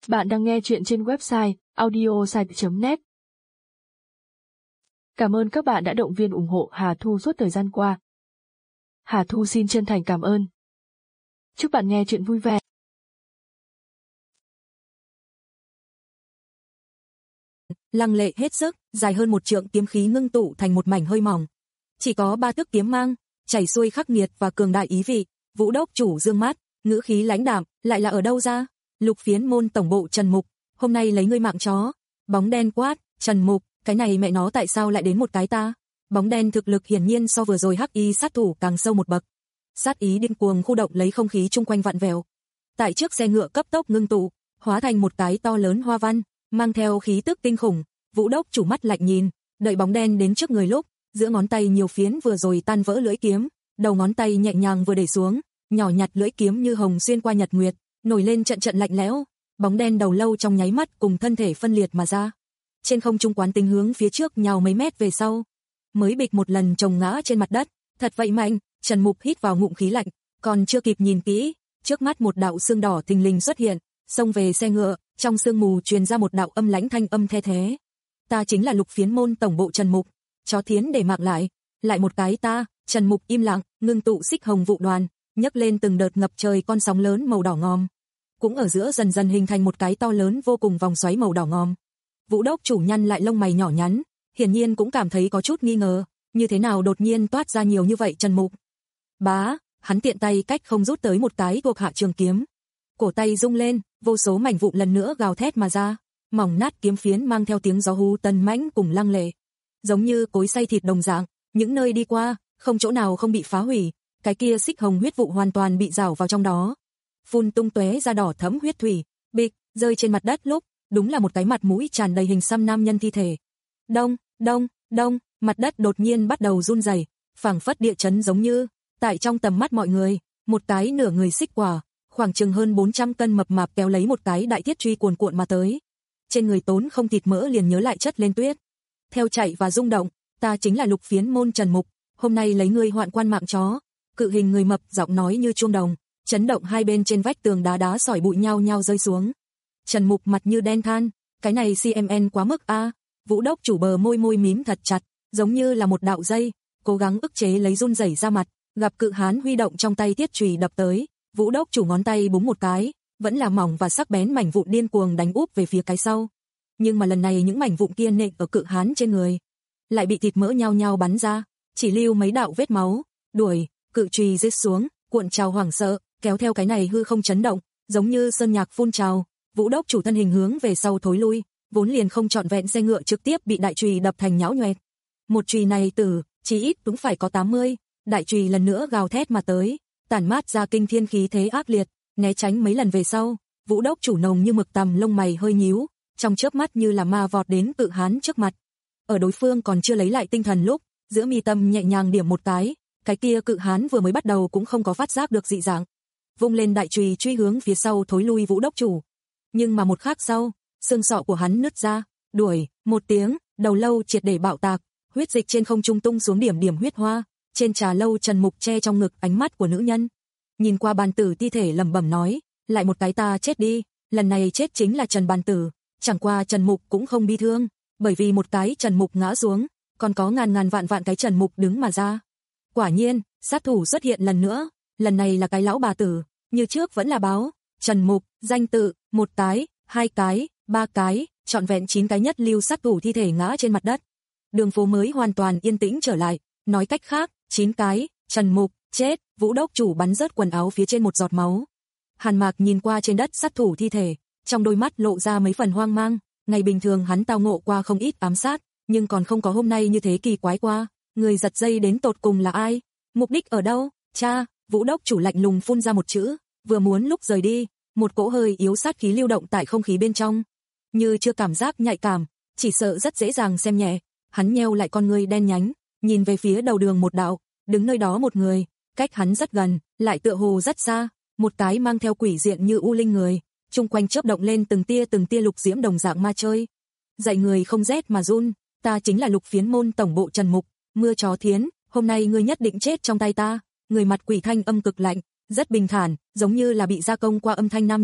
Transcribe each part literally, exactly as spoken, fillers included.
Bạn đang nghe chuyện trên website audiosite chấm net. Cảm ơn các bạn đã động viên ủng hộ Hà Thu suốt thời gian qua. Hà Thu xin chân thành cảm ơn. Chúc bạn nghe chuyện vui vẻ. Lăng lệ hết sức, dài hơn một trượng kiếm khí ngưng tụ thành một mảnh hơi mỏng. Chỉ có ba thước kiếm mang, chảy xuôi khắc nghiệt và cường đại ý vị. Vũ đốc chủ dương mắt, ngữ khí lãnh đạm, lại là ở đâu ra? Lục Phiến môn tổng bộ Trần Mục, hôm nay lấy ngươi mạng chó. Bóng đen quát, Trần Mục, cái này mẹ nó tại sao lại đến một cái ta? Bóng đen thực lực hiển nhiên so vừa rồi hắc y sát thủ càng sâu một bậc. Sát ý điên cuồng khu động lấy không khí chung quanh vặn vẹo. Tại trước xe ngựa cấp tốc ngưng tụ, hóa thành một cái to lớn hoa văn, mang theo khí tức kinh khủng. Vũ đốc chủ mắt lạnh nhìn, đợi bóng đen đến trước người lúc, giữa ngón tay nhiều phiến vừa rồi tan vỡ lưỡi kiếm, đầu ngón tay nhẹ nhàng vừa để xuống, nhỏ nhặt lưỡi kiếm như hồng xuyên qua nhật nguyệt, nổi lên trận trận lạnh lẽo. Bóng đen đầu lâu trong nháy mắt cùng thân thể phân liệt mà ra. Trên không trung quán tính hướng phía trước nhào mấy mét về sau, mới bịch một lần chồng ngã trên mặt đất. Thật vậy mạnh. Trần Mục hít vào ngụm khí lạnh, còn chưa kịp nhìn kỹ, trước mắt một đạo xương đỏ thình lình xuất hiện, xông về xe ngựa, trong sương mù truyền ra một đạo âm lãnh thanh âm the thế. Ta chính là Lục Phiến môn tổng bộ Trần Mục. Chó thiến để mạng lại, lại một cái ta. Trần Mục im lặng, ngưng tụ xích hồng vụ đoàn, nhấc lên từng đợt ngập trời con sóng lớn màu đỏ ngòm. Cũng ở giữa dần dần hình thành một cái to lớn vô cùng vòng xoáy màu đỏ ngòm. Vũ đốc chủ nhăn lại lông mày nhỏ nhắn, hiển nhiên cũng cảm thấy có chút nghi ngờ, như thế nào đột nhiên toát ra nhiều như vậy Trần Mục. Bá, hắn tiện tay cách không rút tới một cái thuộc hạ trường kiếm. Cổ tay rung lên, vô số mảnh vụn lần nữa gào thét mà ra, mỏng nát kiếm phiến mang theo tiếng gió hú tần mãnh cùng lăng lệ, giống như cối xay thịt đồng dạng, những nơi đi qua, không chỗ nào không bị phá hủy, cái kia xích hồng huyết vụ hoàn toàn bị rào vào trong đó. Phun tung tóe ra đỏ thẫm huyết thủy, bịch, rơi trên mặt đất lúc, đúng là một cái mặt mũi tràn đầy hình xăm nam nhân thi thể. Đông, đông, đông, mặt đất đột nhiên bắt đầu run rẩy, phảng phất địa chấn giống như, tại trong tầm mắt mọi người, một cái nửa người xích quả, khoảng chừng hơn bốn trăm cân mập mạp kéo lấy một cái đại thiết truy cuồn cuộn mà tới. Trên người tốn không thịt mỡ liền nhớ lại chất lên tuyết. Theo chạy và rung động, ta chính là Lục Phiến môn Trần Mục, hôm nay lấy ngươi hoạn quan mạng chó. Cự hình người mập giọng nói như chuông đồng, chấn động hai bên trên vách tường đá đá sỏi bụi nhau nhau rơi xuống. Trần Mục mặt như đen than, cái này xê em en quá mức a. Vũ đốc chủ bờ môi môi mím thật chặt, giống như là một đạo dây, cố gắng ức chế lấy run rẩy ra mặt, gặp cự hán huy động trong tay thiết chùy đập tới, Vũ đốc chủ ngón tay búng một cái, vẫn là mỏng và sắc bén mảnh vụn điên cuồng đánh úp về phía cái sau. Nhưng mà lần này những mảnh vụn kia nện ở cự hán trên người, lại bị thịt mỡ nhau nhau bắn ra, chỉ lưu mấy đạo vết máu. Đuổi, cự chùy giết xuống, cuộn trào hoảng sợ, kéo theo cái này hư không chấn động, giống như sơn nhạc phun trào. Vũ đốc chủ thân hình hướng về sau thối lui, vốn liền không trọn vẹn xe ngựa trực tiếp bị đại chùy đập thành nhão nhoẹt. Một chùy này tử, chỉ ít cũng phải có tám mươi. Đại chùy lần nữa gào thét mà tới, tản mát ra kinh thiên khí thế ác liệt, né tránh mấy lần về sau, Vũ đốc chủ nồng như mực tằm lông mày hơi nhíu, trong chớp mắt như là ma vọt đến cự hán trước mặt. Ở đối phương còn chưa lấy lại tinh thần lúc, giữa mi tâm nhẹ nhàng điểm một cái, cái kia cự hán vừa mới bắt đầu cũng không có phát giác được dị dạng, vung lên đại chùy truy hướng phía sau thối lui Vũ đốc chủ. Nhưng mà một khắc sau, xương sọ của hắn nứt ra, đuổi, một tiếng, đầu lâu triệt để bạo tạc, huyết dịch trên không trung tung xuống điểm điểm huyết hoa, trên trà lâu Trần Mục che trong ngực ánh mắt của nữ nhân. Nhìn qua bàn tử thi thể lẩm bẩm nói, lại một cái ta chết đi, lần này chết chính là Trần bàn tử, chẳng qua Trần Mục cũng không bi thương, bởi vì một cái Trần Mục ngã xuống, còn có ngàn ngàn vạn vạn cái Trần Mục đứng mà ra. Quả nhiên, sát thủ xuất hiện lần nữa, lần này là cái lão bà tử, như trước vẫn là báo, Trần Mục, danh tự, một cái, hai cái, ba cái, trọn vẹn chín cái nhất lưu sát thủ thi thể ngã trên mặt đất. Đường phố mới hoàn toàn yên tĩnh trở lại, nói cách khác, chín cái, Trần Mục, chết. Vũ đốc chủ bắn rớt quần áo phía trên một giọt máu. Hàn Mạc nhìn qua trên đất sát thủ thi thể, trong đôi mắt lộ ra mấy phần hoang mang, ngày bình thường hắn tao ngộ qua không ít ám sát, nhưng còn không có hôm nay như thế kỳ quái qua, người giật dây đến tột cùng là ai, mục đích ở đâu? Cha, Vũ đốc chủ lạnh lùng phun ra một chữ, vừa muốn lúc rời đi, một cỗ hơi yếu sát khí lưu động tại không khí bên trong, như chưa cảm giác nhạy cảm, chỉ sợ rất dễ dàng xem nhẹ. Hắn nheo lại con ngươi đen nhánh, nhìn về phía đầu đường một đạo, đứng nơi đó một người, cách hắn rất gần, lại tựa hồ rất xa, một cái mang theo quỷ diện như u linh người, chung quanh chớp động lên từng tia từng tia lục diễm đồng dạng ma chơi. Dạy người không rét mà run, ta chính là Lục Phiến môn tổng bộ Trần Mục, mưa chó thiến, hôm nay ngươi nhất định chết trong tay ta. Người mặt quỷ thanh âm cực lạnh, rất bình thản, giống như là bị gia công qua âm thanh nam nhân,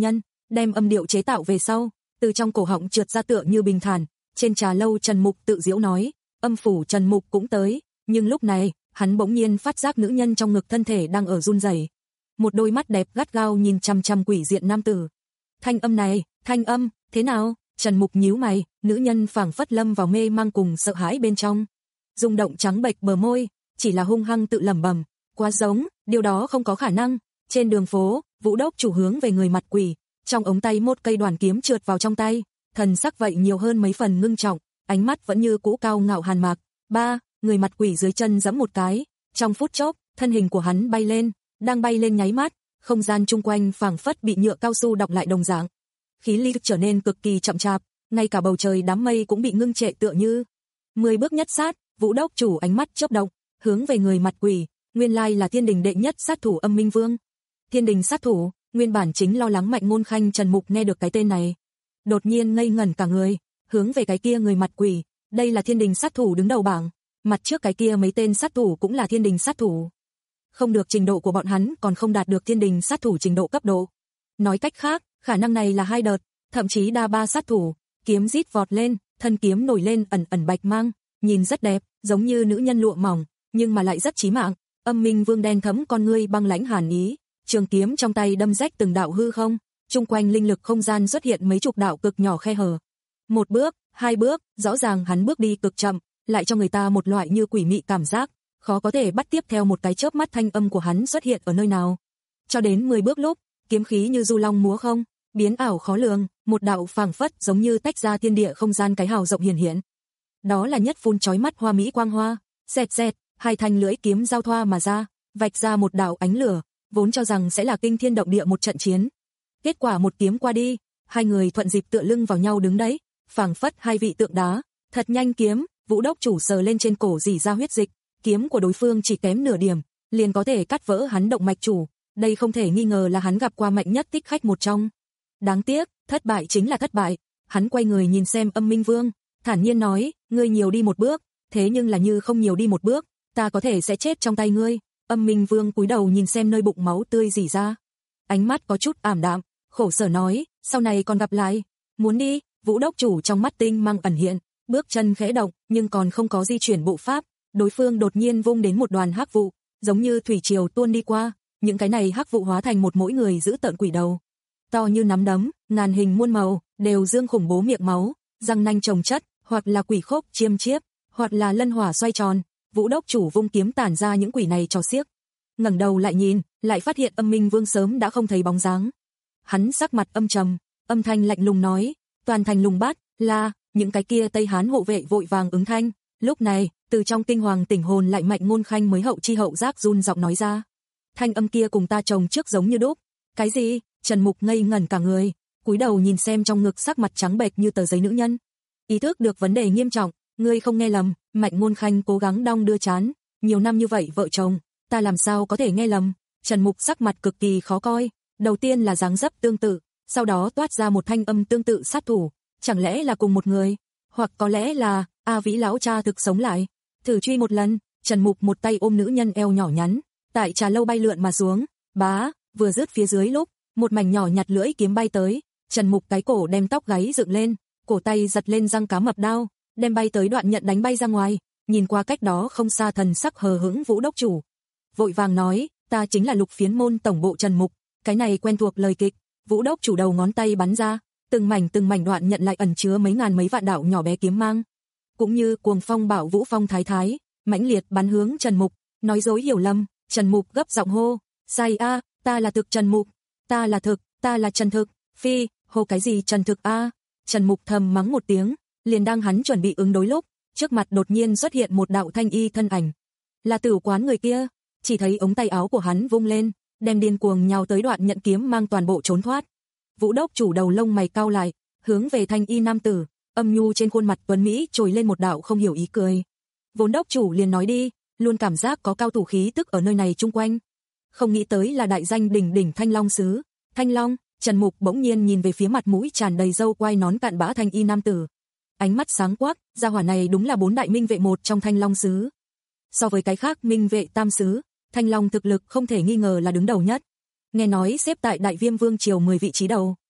đem âm điệu chế tạo về sau, từ trong cổ họng trượt ra tựa như bình thản. Trên trà lâu Trần Mục tự giễu nói, âm phủ Trần Mục cũng tới, nhưng lúc này, hắn bỗng nhiên phát giác nữ nhân trong ngực thân thể đang ở run rẩy. Một đôi mắt đẹp gắt gao nhìn chằm chằm quỷ diện nam tử. Thanh âm này, thanh âm, thế nào? Trần Mục nhíu mày, nữ nhân phảng phất lâm vào mê mang cùng sợ hãi bên trong. Rung động trắng bệch bờ môi, chỉ là hung hăng tự lẩm bẩm, quá giống, điều đó không có khả năng. Trên đường phố, Vũ Đốc chủ hướng về người mặt quỷ, trong ống tay một cây đoàn kiếm trượt vào trong tay, thần sắc vậy nhiều hơn mấy phần ngưng trọng, ánh mắt vẫn như cũ cao ngạo hàn mạc. Ba, người mặt quỷ dưới chân giẫm một cái, trong phút chốc, thân hình của hắn bay lên, đang bay lên nháy mắt, không gian chung quanh phảng phất bị nhựa cao su đọng lại đồng dạng. Khí ly trở nên cực kỳ chậm chạp, ngay cả bầu trời đám mây cũng bị ngưng trệ tựa như. Mười bước nhất sát, Vũ Đốc chủ ánh mắt chớp động, hướng về người mặt quỷ, nguyên lai là Thiên Đình đệ nhất sát thủ Âm Minh Vương. Thiên Đình sát thủ, nguyên bản chính lo lắng Mạnh Ngôn Khanh Trần Mục nghe được cái tên này, đột nhiên ngây ngẩn cả người, hướng về cái kia người mặt quỷ, đây là Thiên Đình sát thủ đứng đầu bảng, mặt trước cái kia mấy tên sát thủ cũng là Thiên Đình sát thủ. Không được, trình độ của bọn hắn còn không đạt được Thiên Đình sát thủ trình độ cấp độ. Nói cách khác, khả năng này là hai đợt, thậm chí đa ba sát thủ, kiếm rít vọt lên, thân kiếm nổi lên ẩn ẩn bạch mang, nhìn rất đẹp, giống như nữ nhân lụa mỏng, nhưng mà lại rất chí mạng. Âm Minh Vương đen thẫm con ngươi băng lãnh hàn ý, trường kiếm trong tay đâm rách từng đạo hư không, chung quanh linh lực không gian xuất hiện mấy chục đạo cực nhỏ khe hở. Một bước, hai bước, rõ ràng hắn bước đi cực chậm, lại cho người ta một loại như quỷ mị cảm giác, khó có thể bắt tiếp theo một cái chớp mắt thanh âm của hắn xuất hiện ở nơi nào. Cho đến mười bước lúc, kiếm khí như du long múa không, biến ảo khó lường, một đạo phảng phất giống như tách ra thiên địa không gian cái hào rộng hiển hiện. Đó là nhất phun chói mắt hoa mỹ quang hoa, xẹt xẹt, hai thanh lưỡi kiếm giao thoa mà ra, vạch ra một đạo ánh lửa, vốn cho rằng sẽ là kinh thiên động địa một trận chiến. Kết quả một kiếm qua đi, hai người thuận dịp tựa lưng vào nhau đứng đấy, phảng phất hai vị tượng đá, thật nhanh kiếm, Vũ Đốc chủ sờ lên trên cổ rỉ ra huyết dịch, kiếm của đối phương chỉ kém nửa điểm, liền có thể cắt vỡ hắn động mạch chủ, đây không thể nghi ngờ là hắn gặp qua mạnh nhất thích khách một trong. Đáng tiếc, thất bại chính là thất bại, hắn quay người nhìn xem Âm Minh Vương, thản nhiên nói, ngươi nhiều đi một bước, thế nhưng là như không nhiều đi một bước, ta có thể sẽ chết trong tay ngươi. Âm Minh Vương cúi đầu nhìn xem nơi bụng máu tươi rỉ ra, ánh mắt có chút ảm đạm, khổ sở nói, sau này còn gặp lại, muốn đi. Vũ Đốc chủ trong mắt tinh mang ẩn hiện, bước chân khẽ động, nhưng còn không có di chuyển bộ pháp, đối phương đột nhiên vung đến một đoàn hắc vụ, giống như thủy triều tuôn đi qua, những cái này hắc vụ hóa thành một mỗi người giữ tợn quỷ đầu, to như nắm đấm, ngàn hình muôn màu, đều dương khủng bố miệng máu, răng nanh chồng chất, hoặc là quỷ khốc chiêm chiếp, hoặc là lân hỏa xoay tròn. Vũ Đốc chủ vung kiếm tản ra những quỷ này cho xiếc. Ngẩng đầu lại nhìn, lại phát hiện Âm Minh Vương sớm đã không thấy bóng dáng. Hắn sắc mặt âm trầm, âm thanh lạnh lùng nói, toàn thành lùng bát, là, những cái kia Tây Hán hộ vệ vội vàng ứng thanh. Lúc này, từ trong tinh hoàng tỉnh hồn lại Mạnh Ngôn Khanh mới hậu chi hậu giác run giọng nói ra. Thanh âm kia cùng ta chồng trước giống như đúc. Cái gì? Trần Mục ngây ngẩn cả người, cúi đầu nhìn xem trong ngực sắc mặt trắng bệch như tờ giấy nữ nhân. Ý thức được vấn đề nghiêm trọng, ngươi không nghe lầm, Mạnh Ngôn Khanh cố gắng đong đưa chán, nhiều năm như vậy vợ chồng, ta làm sao có thể nghe lầm. Trần Mục sắc mặt cực kỳ khó coi, đầu tiên là dáng dấp tương tự, sau đó toát ra một thanh âm tương tự sát thủ, chẳng lẽ là cùng một người, hoặc có lẽ là A Vĩ lão cha thực sống lại. Thử truy một lần, Trần Mục một tay ôm nữ nhân eo nhỏ nhắn, tại trà lâu bay lượn mà xuống, bá, vừa dứt phía dưới lúc, một mảnh nhỏ nhặt lưỡi kiếm bay tới, Trần Mục cái cổ đem tóc gáy dựng lên, cổ tay giật lên răng cá mập đao, đem bay tới đoạn nhận đánh bay ra ngoài, nhìn qua cách đó không xa thần sắc hờ hững Vũ Đốc chủ, vội vàng nói, ta chính là Lục Phiến môn tổng bộ Trần Mục, cái này quen thuộc lời kịch. Vũ Đốc chủ đầu ngón tay bắn ra, từng mảnh từng mảnh đoạn nhận lại ẩn chứa mấy ngàn mấy vạn đạo nhỏ bé kiếm mang, cũng như cuồng phong bảo vũ phong thái thái, mãnh liệt bắn hướng Trần Mục, nói dối hiểu lầm. Trần Mục gấp giọng hô, sai a, ta là thực Trần Mục, ta là thực, ta là Trần Thực, phi, hô cái gì Trần Thực a. Trần Mục thầm mắng một tiếng, liền đang hắn chuẩn bị ứng đối lúc, trước mặt đột nhiên xuất hiện một đạo thanh y thân ảnh, là Tử quán người kia, chỉ thấy ống tay áo của hắn vung lên, đem điên cuồng nhào tới đoạn nhận kiếm mang toàn bộ trốn thoát. Vũ Đốc chủ đầu lông mày cau lại, hướng về thanh y nam tử, âm nhu trên khuôn mặt tuấn mỹ trồi lên một đạo không hiểu ý cười. Vốn Đốc chủ liền nói đi, luôn cảm giác có cao thủ khí tức ở nơi này chung quanh. Không nghĩ tới là đại danh đỉnh đỉnh Thanh Long sứ. Thanh Long, Trần Mục bỗng nhiên nhìn về phía mặt mũi tràn đầy râu quai nón cạn bã thanh y nam tử. Ánh mắt sáng quắc, gia hỏa này đúng là bốn đại minh vệ một trong Thanh Long sứ. So với cái khác minh vệ tam sứ, Thanh Long thực lực không thể nghi ngờ là đứng đầu nhất. Nghe nói xếp tại Đại Viêm Vương triều mười vị trí đầu.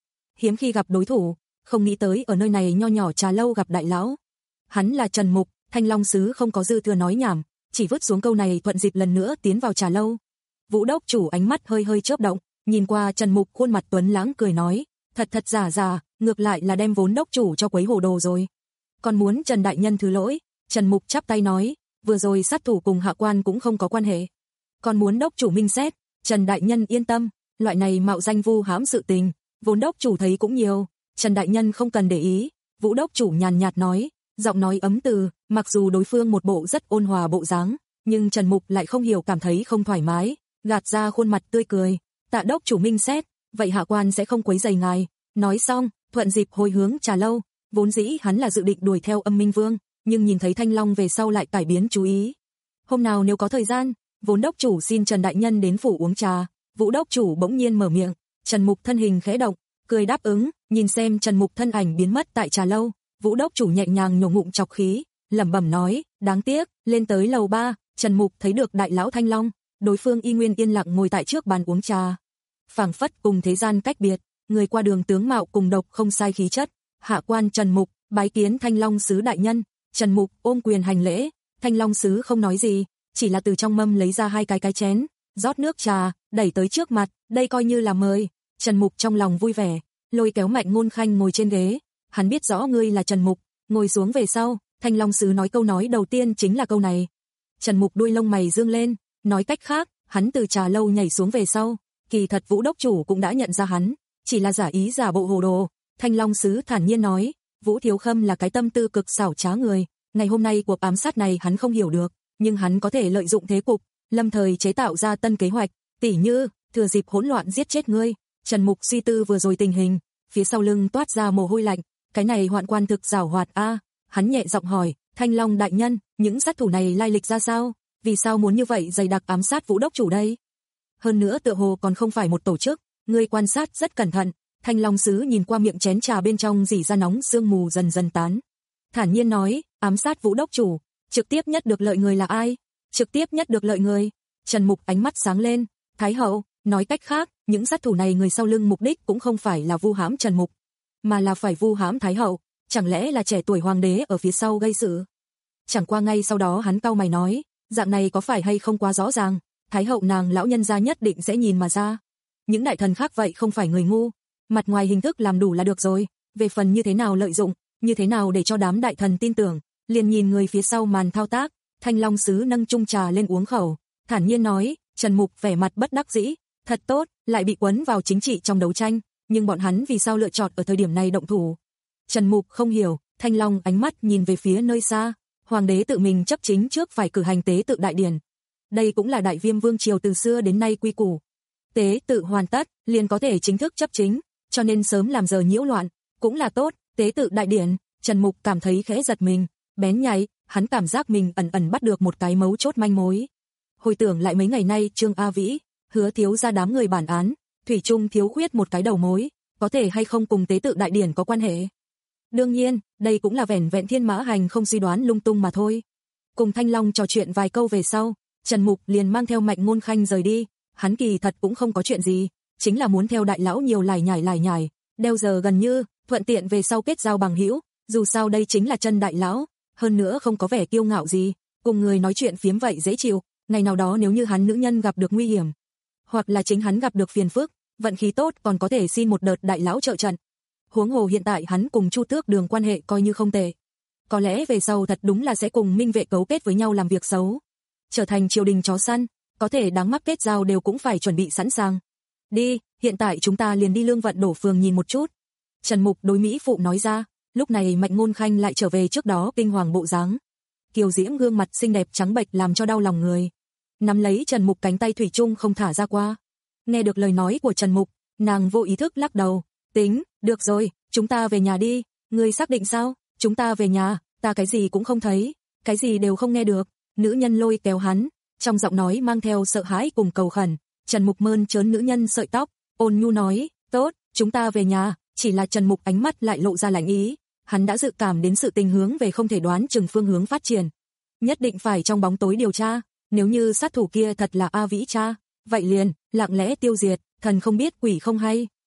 hiếm khi gặp đối thủ, không nghĩ tới ở nơi này nho nhỏ trà lâu gặp đại lão. Hắn là Trần Mục, Thanh Long sứ không có dư thừa nói nhảm, chỉ vứt xuống câu này thuận dịp lần nữa tiến vào trà lâu. Vũ đốc chủ ánh mắt hơi hơi chớp động, nhìn qua Trần Mục khuôn mặt tuấn lãng cười nói, thật thật giả giả, ngược lại là đem vốn đốc chủ cho quấy hồ đồ rồi. Còn muốn Trần đại nhân thứ lỗi, Trần Mục chắp tay nói, vừa rồi sát thủ cùng hạ quan cũng không có quan hệ. Còn muốn đốc chủ minh xét, Trần đại nhân yên tâm, loại này mạo danh vu hãm sự tình, vốn đốc chủ thấy cũng nhiều, Trần đại nhân không cần để ý. Vũ đốc chủ nhàn nhạt nói, giọng nói ấm từ, mặc dù đối phương một bộ rất ôn hòa bộ dáng, nhưng Trần Mục lại không hiểu cảm thấy không thoải mái, gạt ra khuôn mặt tươi cười, tạ đốc chủ minh xét, vậy hạ quan sẽ không quấy rầy ngài. Nói xong, thuận dịp hồi hướng trà lâu, vốn dĩ hắn là dự định đuổi theo Âm Minh Vương, nhưng nhìn thấy Thanh Long về sau lại cải biến chú ý. Hôm nào nếu có thời gian, vốn đốc chủ xin Trần đại nhân đến phủ uống trà. Vũ đốc chủ bỗng nhiên mở miệng, Trần Mục thân hình khẽ động, cười đáp ứng, nhìn xem Trần Mục thân ảnh biến mất tại trà lâu, Vũ đốc chủ nhẹ nhàng nhổ ngụm trọc khí, lẩm bẩm nói, đáng tiếc, lên tới lầu ba, Trần Mục thấy được đại lão Thanh Long, đối phương y nguyên yên lặng ngồi tại trước bàn uống trà. Phảng phất cùng thế gian cách biệt, người qua đường tướng mạo cùng độc không sai khí chất. Hạ quan Trần Mục, bái kiến Thanh Long sứ đại nhân. Trần Mục ôm quyền hành lễ, Thanh Long sứ không nói gì, chỉ là từ trong mâm lấy ra hai cái cái chén, rót nước trà, đẩy tới trước mặt, đây coi như là mời. Trần Mục trong lòng vui vẻ, lôi kéo Mạnh Ngôn Khanh ngồi trên ghế, hắn biết rõ ngươi là Trần Mục, ngồi xuống về sau, Thanh Long sứ nói câu nói đầu tiên chính là câu này. Trần Mục đuôi lông mày dương lên, nói cách khác, hắn từ trà lâu nhảy xuống về sau, kỳ thật Vũ đốc chủ cũng đã nhận ra hắn, chỉ là giả ý giả bộ hồ đồ. Thanh Long sứ thản nhiên nói, Vũ Thiếu Khâm là cái tâm tư cực xảo trá người, ngày hôm nay cuộc ám sát này hắn không hiểu được, nhưng hắn có thể lợi dụng thế cục, lâm thời chế tạo ra tân kế hoạch, tỉ như thừa dịp hỗn loạn giết chết ngươi. Trần Mục suy tư vừa rồi tình hình, phía sau lưng toát ra mồ hôi lạnh, cái này hoạn quan thực giảo hoạt a. Hắn nhẹ giọng hỏi, Thanh Long đại nhân, những sát thủ này lai lịch ra sao, vì sao muốn như vậy dày đặc ám sát Vũ đốc chủ đây? Hơn nữa tựa hồ còn không phải một tổ chức, ngươi quan sát rất cẩn thận. Thanh Long sứ nhìn qua miệng chén trà bên trong rỉ ra nóng sương mù dần dần tán, thản nhiên nói, ám sát Vũ đốc chủ, trực tiếp nhất được lợi người là ai? Trực tiếp nhất được lợi người. Trần Mục ánh mắt sáng lên, Thái hậu, nói cách khác, những sát thủ này người sau lưng mục đích cũng không phải là vu hãm Trần Mục, mà là phải vu hãm Thái hậu, chẳng lẽ là trẻ tuổi hoàng đế ở phía sau gây sự? Chẳng qua ngay sau đó hắn cau mày nói, dạng này có phải hay không quá rõ ràng, Thái hậu nàng lão nhân gia nhất định sẽ nhìn mà ra. Những đại thần khác vậy không phải người ngu, mặt ngoài hình thức làm đủ là được rồi, về phần như thế nào lợi dụng, như thế nào để cho đám đại thần tin tưởng, liền nhìn người phía sau màn thao tác. Thanh Long sứ nâng chung trà lên uống khẩu, thản nhiên nói, Trần Mục vẻ mặt bất đắc dĩ, thật tốt, lại bị quấn vào chính trị trong đấu tranh, nhưng bọn hắn vì sao lựa chọn ở thời điểm này động thủ? Trần Mục không hiểu, Thanh Long ánh mắt nhìn về phía nơi xa, hoàng đế tự mình chấp chính trước phải cử hành tế tự đại điển. Đây cũng là Đại Viêm vương triều từ xưa đến nay quy củ. Tế tự hoàn tất, liền có thể chính thức chấp chính, cho nên sớm làm giờ nhiễu loạn, cũng là tốt. Tế tự đại điển, Trần Mục cảm thấy khẽ giật mình, bén nhạy, hắn cảm giác mình ẩn ẩn bắt được một cái mấu chốt manh mối. Hồi tưởng lại mấy ngày nay Trương A Vĩ, Hứa thiếu ra đám người bản án, thủy chung thiếu khuyết một cái đầu mối, có thể hay không cùng tế tự đại điển có quan hệ. Đương nhiên, đây cũng là vẻn vẹn Thiên Mã Hành không suy đoán lung tung mà thôi. Cùng Thanh Long trò chuyện vài câu về sau, Trần Mục liền mang theo Mạnh Ngôn Khanh rời đi, hắn kỳ thật cũng không có chuyện gì, chính là muốn theo đại lão nhiều lải nhải lải nhải, đeo giờ gần như, thuận tiện về sau kết giao bằng hữu, dù sao đây chính là chân đại lão, hơn nữa không có vẻ kiêu ngạo gì, cùng người nói chuyện phiếm vậy dễ chịu, ngày nào đó nếu như hắn nữ nhân gặp được nguy hiểm, hoặc là chính hắn gặp được phiền phức, vận khí tốt còn có thể xin một đợt đại lão trợ trận. Huống hồ hiện tại hắn cùng Chu Tước Đường quan hệ coi như không tệ. Có lẽ về sau thật đúng là sẽ cùng Minh Vệ cấu kết với nhau làm việc xấu, trở thành triều đình chó săn, có thể đáng mắc kết giao đều cũng phải chuẩn bị sẵn sàng. Đi, hiện tại chúng ta liền đi Lương Vận Đổ phường nhìn một chút. Trần Mục đối Mỹ phụ nói ra, lúc này Mạnh Ngôn Khanh lại trở về trước đó kinh hoàng bộ dáng. Kiều diễm gương mặt xinh đẹp trắng bệch làm cho đau lòng người. Nắm lấy Trần Mục cánh tay thủy chung không thả ra qua. Nghe được lời nói của Trần Mục, nàng vô ý thức lắc đầu, tính, được rồi, chúng ta về nhà đi. Ngươi xác định sao? Chúng ta về nhà, ta cái gì cũng không thấy, cái gì đều không nghe được. Nữ nhân lôi kéo hắn, trong giọng nói mang theo sợ hãi cùng cầu khẩn. Trần Mục mơn trớn nữ nhân sợi tóc, ôn nhu nói, tốt, chúng ta về nhà. Chỉ là Trần Mục ánh mắt lại lộ ra lạnh ý, hắn đã dự cảm đến sự tình hướng về không thể đoán chừng phương hướng phát triển. Nhất định phải trong bóng tối điều tra, nếu như sát thủ kia thật là A Vĩ cha, vậy liền, lặng lẽ tiêu diệt, thần không biết quỷ không hay.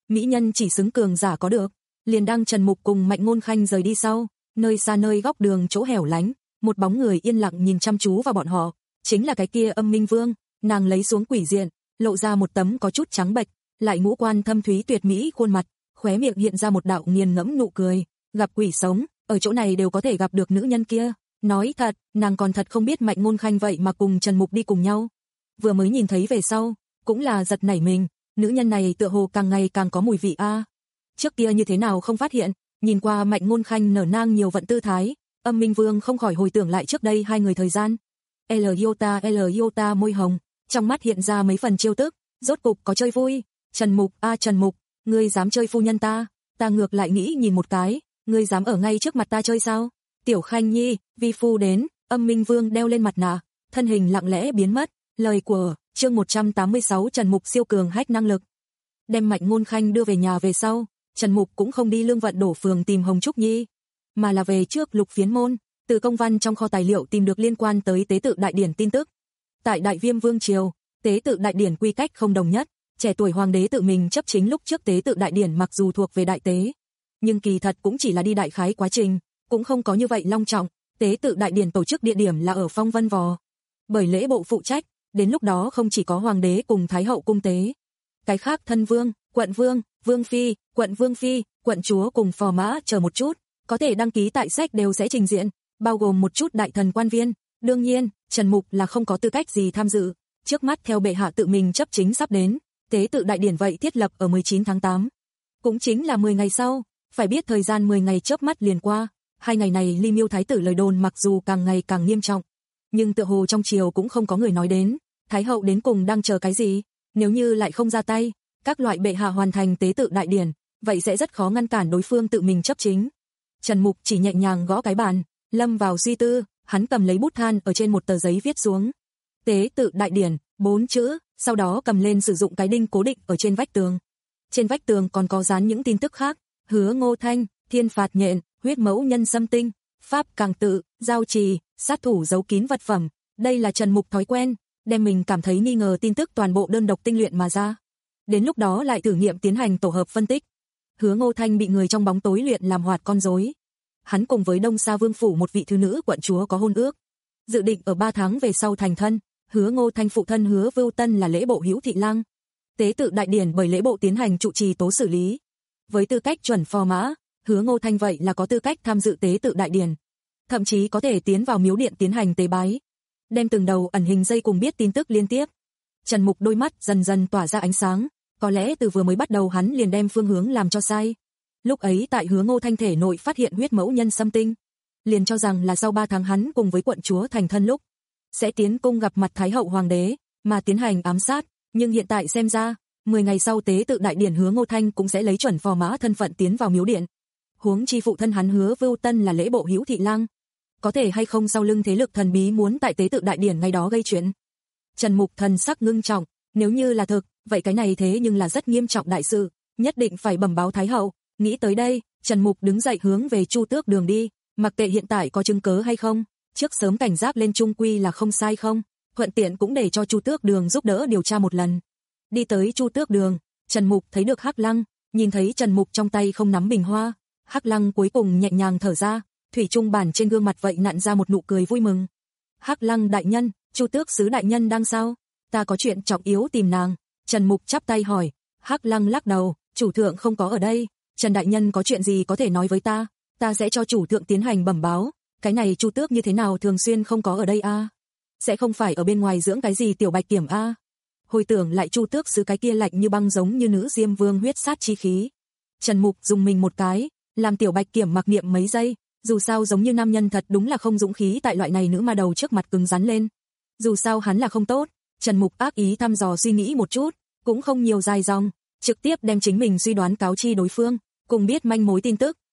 mỹ nhân chỉ xứng cường giả có được. Liền đang Trần Mục cùng Mạnh Ngôn Khanh rời đi sau, nơi xa nơi góc đường chỗ hẻo lánh, một bóng người yên lặng nhìn chăm chú vào bọn họ, chính là cái kia Âm Minh Vương. Nàng lấy xuống quỷ diện, lộ ra một tấm có chút trắng bệch, lại ngũ quan thâm thúy tuyệt mỹ khuôn mặt, khóe miệng hiện ra một đạo nghiền ngẫm nụ cười. Gặp quỷ sống, ở chỗ này đều có thể gặp được nữ nhân kia. Nói thật, nàng còn thật không biết Mạnh Ngôn Khanh vậy mà cùng Trần Mục đi cùng nhau. Vừa mới nhìn thấy về sau, cũng là giật nảy mình, nữ nhân này tựa hồ càng ngày càng có mùi vị a. Trước kia như thế nào không phát hiện, nhìn qua Mạnh Ngôn Khanh nở nang nhiều vận tư thái, Âm Minh Vương không khỏi hồi tưởng lại trước đây hai người thời gian. L Iota L Iota môi hồng, trong mắt hiện ra mấy phần chiêu tức, rốt cục có chơi vui. Trần Mục a à, Trần Mục, ngươi dám chơi phu nhân ta, ta ngược lại nghĩ nhìn một cái, ngươi dám ở ngay trước mặt ta chơi sao? Tiểu Khanh Nhi, vi phu đến. Âm Minh Vương đeo lên mặt nạ, thân hình lặng lẽ biến mất. Lời của chương một trăm tám mươi sáu Trần Mục siêu cường hách năng lực. Đem Mạnh Ngôn Khanh đưa về nhà về sau, Trần Mục cũng không đi Lương Vận Đổ phường tìm Hồng Trúc Nhi, mà là về trước Lục Phiến môn, từ công văn trong kho tài liệu tìm được liên quan tới tế tự đại điển tin tức. Tại Đại Viêm Vương triều, tế tự đại điển quy cách không đồng nhất, trẻ tuổi hoàng đế tự mình chấp chính lúc trước tế tự đại điển mặc dù thuộc về đại tế, nhưng kỳ thật cũng chỉ là đi đại khái quá trình, cũng không có như vậy long trọng. Tế tự đại điển tổ chức địa điểm là ở Phong Vân Vò, bởi lễ bộ phụ trách, đến lúc đó không chỉ có hoàng đế cùng thái hậu cung tế, cái khác thân vương, quận vương, vương phi, quận vương phi, quận chúa cùng phò mã chờ một chút, có thể đăng ký tại sách đều sẽ trình diện, bao gồm một chút đại thần quan viên. Đương nhiên, Trần Mục là không có tư cách gì tham dự. Trước mắt theo bệ hạ tự mình chấp chính sắp đến, tế tự đại điển vậy thiết lập ở mười chín tháng tám, cũng chính là mười ngày sau. Phải biết thời gian mười ngày chớp mắt liền qua. Hai ngày này Ly Miêu thái tử lời đồn mặc dù càng ngày càng nghiêm trọng, nhưng tựa hồ trong triều cũng không có người nói đến, thái hậu đến cùng đang chờ cái gì? Nếu như lại không ra tay, các loại bệ hạ hoàn thành tế tự đại điển, vậy sẽ rất khó ngăn cản đối phương tự mình chấp chính. Trần Mục chỉ nhẹ nhàng gõ cái bàn, lâm vào suy tư, hắn cầm lấy bút than ở trên một tờ giấy viết xuống tế tự đại điển bốn chữ, sau đó cầm lên sử dụng cái đinh cố định ở trên vách tường. Trên vách tường còn có dán những tin tức khác: Hứa Ngô Thanh, Thiên Phạt Nhện, Huyết Mẫu Nhân Xâm Tinh, Pháp Càng Tự, Giao Trì, sát thủ giấu kín vật phẩm. Đây là Trần Mục thói quen, đem mình cảm thấy nghi ngờ tin tức toàn bộ đơn độc tinh luyện mà ra. Đến lúc đó lại thử nghiệm tiến hành tổ hợp phân tích. Hứa Ngô Thanh bị người trong bóng tối luyện làm hoạt con rối. Hắn cùng với Đông Sa Vương phủ một vị thứ nữ quận chúa có hôn ước, dự định ở ba tháng về sau thành thân. Hứa Ngô Thanh phụ thân Hứa Vưu Tân là lễ bộ hữu thị lang. Tế tự đại điển bởi lễ bộ tiến hành trụ trì tố xử lý. Với tư cách chuẩn phò mã, Hứa Ngô Thanh vậy là có tư cách tham dự tế tự đại điển, thậm chí có thể tiến vào miếu điện tiến hành tế bái, đem từng đầu ẩn hình dây cùng biết tin tức liên tiếp. Trần Mục đôi mắt dần dần tỏa ra ánh sáng, có lẽ từ vừa mới bắt đầu hắn liền đem phương hướng làm cho sai. Lúc ấy tại Hứa Ngô Thanh thể nội phát hiện huyết mẫu nhân xâm tinh, liền cho rằng là sau ba tháng hắn cùng với quận chúa thành thân lúc sẽ tiến cung gặp mặt thái hậu hoàng đế mà tiến hành ám sát, nhưng hiện tại xem ra, mười ngày sau tế tự đại điển Hứa Ngô Thanh cũng sẽ lấy chuẩn phò mã thân phận tiến vào miếu điện. Huống chi phụ thân hắn Hứa Vưu Tân là lễ bộ hữu thị lang, có thể hay không sau lưng thế lực thần bí muốn tại tế tự đại điển ngày đó gây chuyện. Trần Mục thần sắc ngưng trọng, nếu như là thực, vậy cái này thế nhưng là rất nghiêm trọng đại sự, nhất định phải bẩm báo thái hậu. Nghĩ tới đây, Trần Mục đứng dậy hướng về Chu Tước Đường đi, mặc kệ hiện tại có chứng cớ hay không, trước sớm cảnh giác lên trung quy là không sai không, thuận tiện cũng để cho Chu Tước Đường giúp đỡ điều tra một lần. Đi tới Chu Tước Đường, Trần Mục thấy được Hắc Lăng, nhìn thấy Trần Mục trong tay không nắm bình hoa, Hắc Lăng cuối cùng nhẹ nhàng thở ra, thủy chung bản trên gương mặt vậy nặn ra một nụ cười vui mừng. Hắc Lăng đại nhân, Chu Tước sứ đại nhân đang sao? Ta có chuyện trọng yếu tìm nàng. Trần Mục chắp tay hỏi. Hắc Lăng lắc đầu, chủ thượng không có ở đây. Trần đại nhân có chuyện gì có thể nói với ta, ta sẽ cho chủ thượng tiến hành bẩm báo. Cái này Chu Tước như thế nào thường xuyên không có ở đây a? À? Sẽ không phải ở bên ngoài dưỡng cái gì tiểu bạch kiểm a? À? Hồi tưởng lại Chu Tước sứ cái kia lạnh như băng giống như nữ Diêm Vương huyết sát chi khí. Trần Mục dùng mình một cái, làm tiểu bạch kiểm mặc niệm mấy giây, dù sao giống như nam nhân thật đúng là không dũng khí tại loại này nữ ma đầu trước mặt cứng rắn lên. Dù sao hắn là không tốt, Trần Mục ác ý thăm dò suy nghĩ một chút, cũng không nhiều dài dòng, trực tiếp đem chính mình suy đoán cáo chi đối phương, cùng biết manh mối tin tức,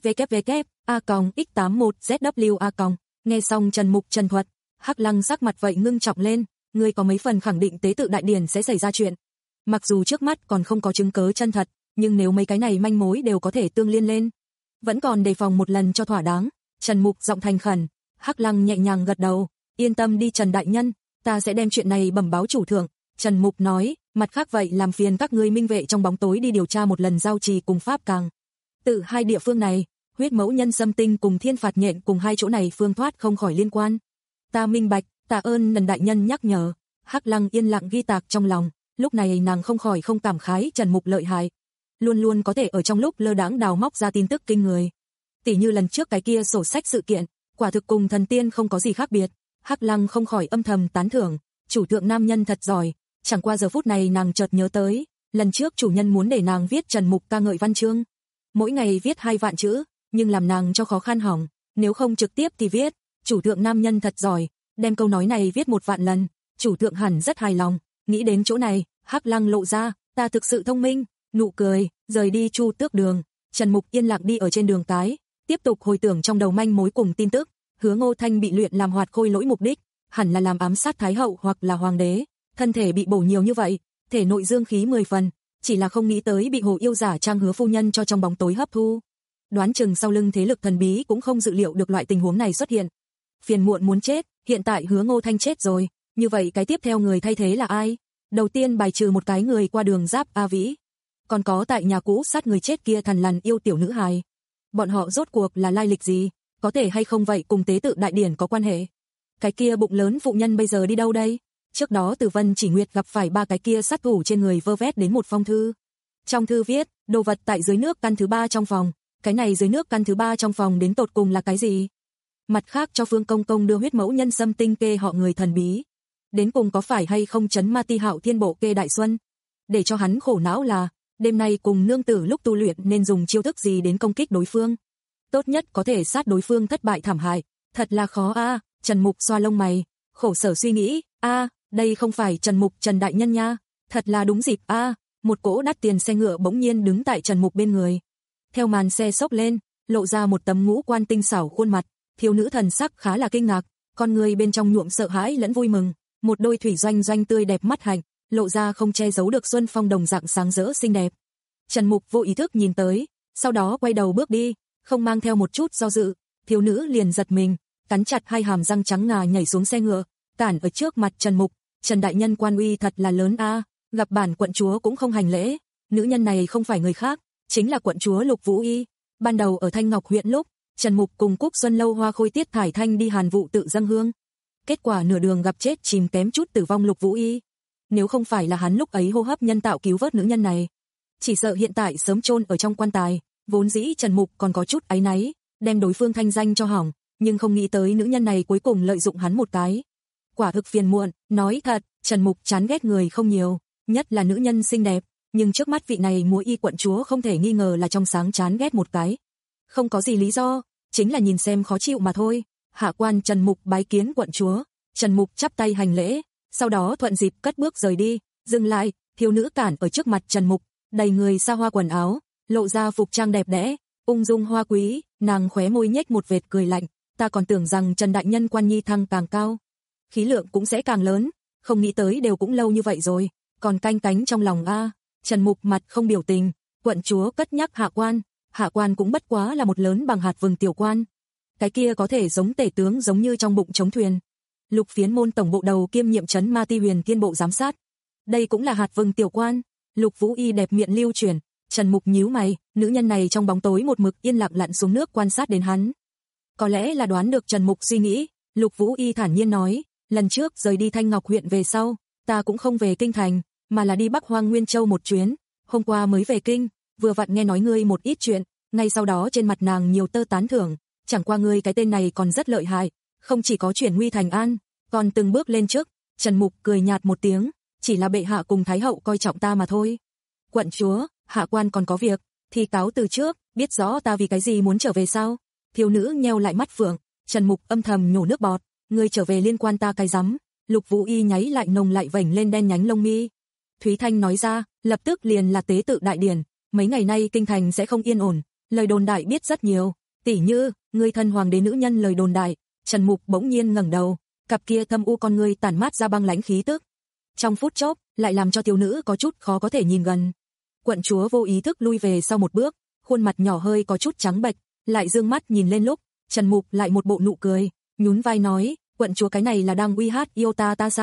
www a x tám mươi mốt z w a. Nghe xong Trần Mục trần thuật, Hắc Lăng sắc mặt vậy ngưng trọng lên, ngươi có mấy phần khẳng định tế tự đại điển sẽ xảy ra chuyện. Mặc dù trước mắt còn không có chứng cớ chân thật, nhưng nếu mấy cái này manh mối đều có thể tương liên lên, vẫn còn đề phòng một lần cho thỏa đáng. Trần Mục giọng thành khẩn. Hắc Lăng nhẹ nhàng gật đầu, yên tâm đi Trần đại nhân, ta sẽ đem chuyện này bẩm báo chủ thượng, Trần Mục nói, mặt khác vậy làm phiền các ngươi minh vệ trong bóng tối đi điều tra một lần giao trì cùng Pháp Càng. Từ hai địa phương này, huyết mẫu nhân xâm tinh cùng thiên phạt nhện cùng hai chỗ này phương thoát không khỏi liên quan. Ta minh bạch, tạ ơn lần đại nhân nhắc nhở. Hắc Lăng yên lặng ghi tạc trong lòng, lúc này nàng không khỏi không cảm khái Trần Mục lợi hại. Luôn luôn có thể ở trong lúc lơ đãng đào móc ra tin tức kinh người. Tỉ như lần trước cái kia sổ sách sự kiện, quả thực cùng thần tiên không có gì khác biệt. Hắc Lăng không khỏi âm thầm tán thưởng, chủ thượng nam nhân thật giỏi. Chẳng qua giờ phút này nàng chợt nhớ tới, lần trước chủ nhân muốn để nàng viết Trần Mục ca ngợi văn chương. Mỗi ngày viết hai vạn chữ, nhưng làm nàng cho khó khăn hỏng, nếu không trực tiếp thì viết, chủ thượng nam nhân thật giỏi, đem câu nói này viết một vạn lần, chủ thượng hẳn rất hài lòng. Nghĩ đến chỗ này, Hắc Lăng lộ ra, ta thực sự thông minh, nụ cười, rời đi Chu Tước Đường. Trần Mục yên lặng đi ở trên đường cái, tiếp tục hồi tưởng trong đầu manh mối cùng tin tức, Hứa Ngô Thanh bị luyện làm hoạt khôi lỗi mục đích, hẳn là làm ám sát thái hậu hoặc là hoàng đế, thân thể bị bổ nhiều như vậy, thể nội dương khí mười phần, chỉ là không nghĩ tới bị Hồ yêu giả trang Hứa phu nhân cho trong bóng tối hấp thu. Đoán chừng sau lưng thế lực thần bí cũng không dự liệu được loại tình huống này xuất hiện. Phiền muộn muốn chết, hiện tại Hứa Ngô Thanh chết rồi, như vậy cái tiếp theo người thay thế là ai? Đầu tiên bài trừ một cái người qua đường Giáp A Vĩ, còn có tại nhà cũ sát người chết kia thằn lằn yêu tiểu nữ hài. Bọn họ rốt cuộc là lai lịch gì, có thể hay không vậy cùng tế tự đại điển có quan hệ? Cái kia bụng lớn phụ nhân bây giờ đi đâu đây? Trước đó Từ Vân Chỉ Nguyệt gặp phải ba cái kia sát thủ trên người vơ vét đến một phong thư. Trong thư viết, đồ vật tại dưới nước căn thứ ba trong phòng, cái này dưới nước căn thứ ba trong phòng đến tột cùng là cái gì? Mặt khác cho Phương Công Công đưa huyết mẫu nhân xâm tinh kê họ người thần bí. Đến cùng có phải hay không trấn ma ti Hạo Thiên bộ kê Đại Xuân? Để cho hắn khổ não là, đêm nay cùng nương tử lúc tu luyện nên dùng chiêu thức gì đến công kích đối phương? Tốt nhất có thể sát đối phương thất bại thảm hại, thật là khó a. Trần Mục xoa lông mày, khổ sở suy nghĩ, a, đây không phải Trần Mục Trần đại nhân nha, thật là đúng dịp a. Một cỗ đắt tiền xe ngựa bỗng nhiên đứng tại Trần Mục bên người. Theo màn xe xốc lên, lộ ra một tấm ngũ quan tinh xảo khuôn mặt, thiếu nữ thần sắc khá là kinh ngạc, con người bên trong nhuộm sợ hãi lẫn vui mừng, một đôi thủy doanh doanh tươi đẹp mắt hạnh, lộ ra không che giấu được xuân phong đồng dạng sáng rỡ xinh đẹp. Trần Mục vô ý thức nhìn tới, sau đó quay đầu bước đi, không mang theo một chút do dự, thiếu nữ liền giật mình, cắn chặt hai hàm răng trắng ngà nhảy xuống xe ngựa, cản ở trước mặt Trần Mục. Trần đại nhân quan uy thật là lớn a, gặp bản quận chúa cũng không hành lễ. Nữ nhân này không phải người khác, chính là quận chúa Lục Vũ Y. Ban đầu ở Thanh Ngọc huyện lúc, Trần Mục cùng Cúc Xuân Lâu Hoa Khôi Tiết Thải Thanh đi Hàn Vụ tự dâng hương. Kết quả nửa đường gặp chết chìm kém chút tử vong Lục Vũ Y. Nếu không phải là hắn lúc ấy hô hấp nhân tạo cứu vớt nữ nhân này, chỉ sợ hiện tại sớm chôn ở trong quan tài. Vốn dĩ Trần Mục còn có chút áy náy, đem đối phương thanh danh cho hỏng, nhưng không nghĩ tới nữ nhân này cuối cùng lợi dụng hắn một cái. Quả thực phiền muộn, nói thật, Trần Mục chán ghét người không nhiều, nhất là nữ nhân xinh đẹp, nhưng trước mắt vị này Múa Y quận chúa không thể nghi ngờ là trong sáng chán ghét một cái. Không có gì lý do, chính là nhìn xem khó chịu mà thôi. Hạ quan Trần Mục bái kiến quận chúa. Trần Mục chắp tay hành lễ, sau đó thuận dịp cất bước rời đi, dừng lại, thiếu nữ cản ở trước mặt Trần Mục, đầy người xa hoa quần áo, lộ ra phục trang đẹp đẽ, ung dung hoa quý, nàng khóe môi nhếch một vệt cười lạnh, ta còn tưởng rằng Trần đại nhân quan nhi thăng càng cao, khí lượng cũng sẽ càng lớn, không nghĩ tới đều cũng lâu như vậy rồi, còn canh cánh trong lòng a. Trần Mục mặt không biểu tình, quận chúa cất nhắc hạ quan, hạ quan cũng bất quá là một lớn bằng hạt vừng tiểu quan. Cái kia có thể giống tể tướng giống như trong bụng trống thuyền. Lục Phiến Môn tổng bộ đầu kiêm nhiệm trấn Ma Ti Huyền Thiên bộ giám sát. Đây cũng là hạt vừng tiểu quan. Lục Vũ Y đẹp miệng lưu chuyển, Trần Mục nhíu mày, nữ nhân này trong bóng tối một mực yên lặng lặn xuống nước quan sát đến hắn. Có lẽ là đoán được Trần Mục suy nghĩ, Lục Vũ Y thản nhiên nói, lần trước rời đi Thanh Ngọc huyện về sau, ta cũng không về kinh thành, mà là đi Bắc Hoang Nguyên Châu một chuyến, hôm qua mới về kinh, vừa vặn nghe nói ngươi một ít chuyện, ngay sau đó trên mặt nàng nhiều tơ tán thưởng, chẳng qua ngươi cái tên này còn rất lợi hại, không chỉ có chuyển nguy thành an, còn từng bước lên trước. Trần Mục cười nhạt một tiếng, chỉ là bệ hạ cùng thái hậu coi trọng ta mà thôi. Quận chúa, hạ quan còn có việc, thì cáo từ trước, biết rõ ta vì cái gì muốn trở về sao? Thiếu nữ nheo lại mắt phượng, Trần Mục âm thầm nhổ nước bọt, ngươi trở về liên quan ta cái rắm? Lục Vũ Y nháy lại nồng lại vểnh lên đen nhánh lông mi. Thúy Thanh nói ra, lập tức liền là tế tự đại điển, mấy ngày nay kinh thành sẽ không yên ổn, lời đồn đại biết rất nhiều, tỉ như, ngươi thân hoàng đế nữ nhân lời đồn đại. Trần Mục bỗng nhiên ngẩng đầu, cặp kia thâm u con ngươi tản mát ra băng lãnh khí tức. Trong phút chốc, lại làm cho thiếu nữ có chút khó có thể nhìn gần. Quận chúa vô ý thức lui về sau một bước, khuôn mặt nhỏ hơi có chút trắng bệch, lại dương mắt nhìn lên lúc, Trần Mục lại một bộ nụ cười, nhún vai nói, quận chúa cái này là đang uy hát yêu ta ta sao?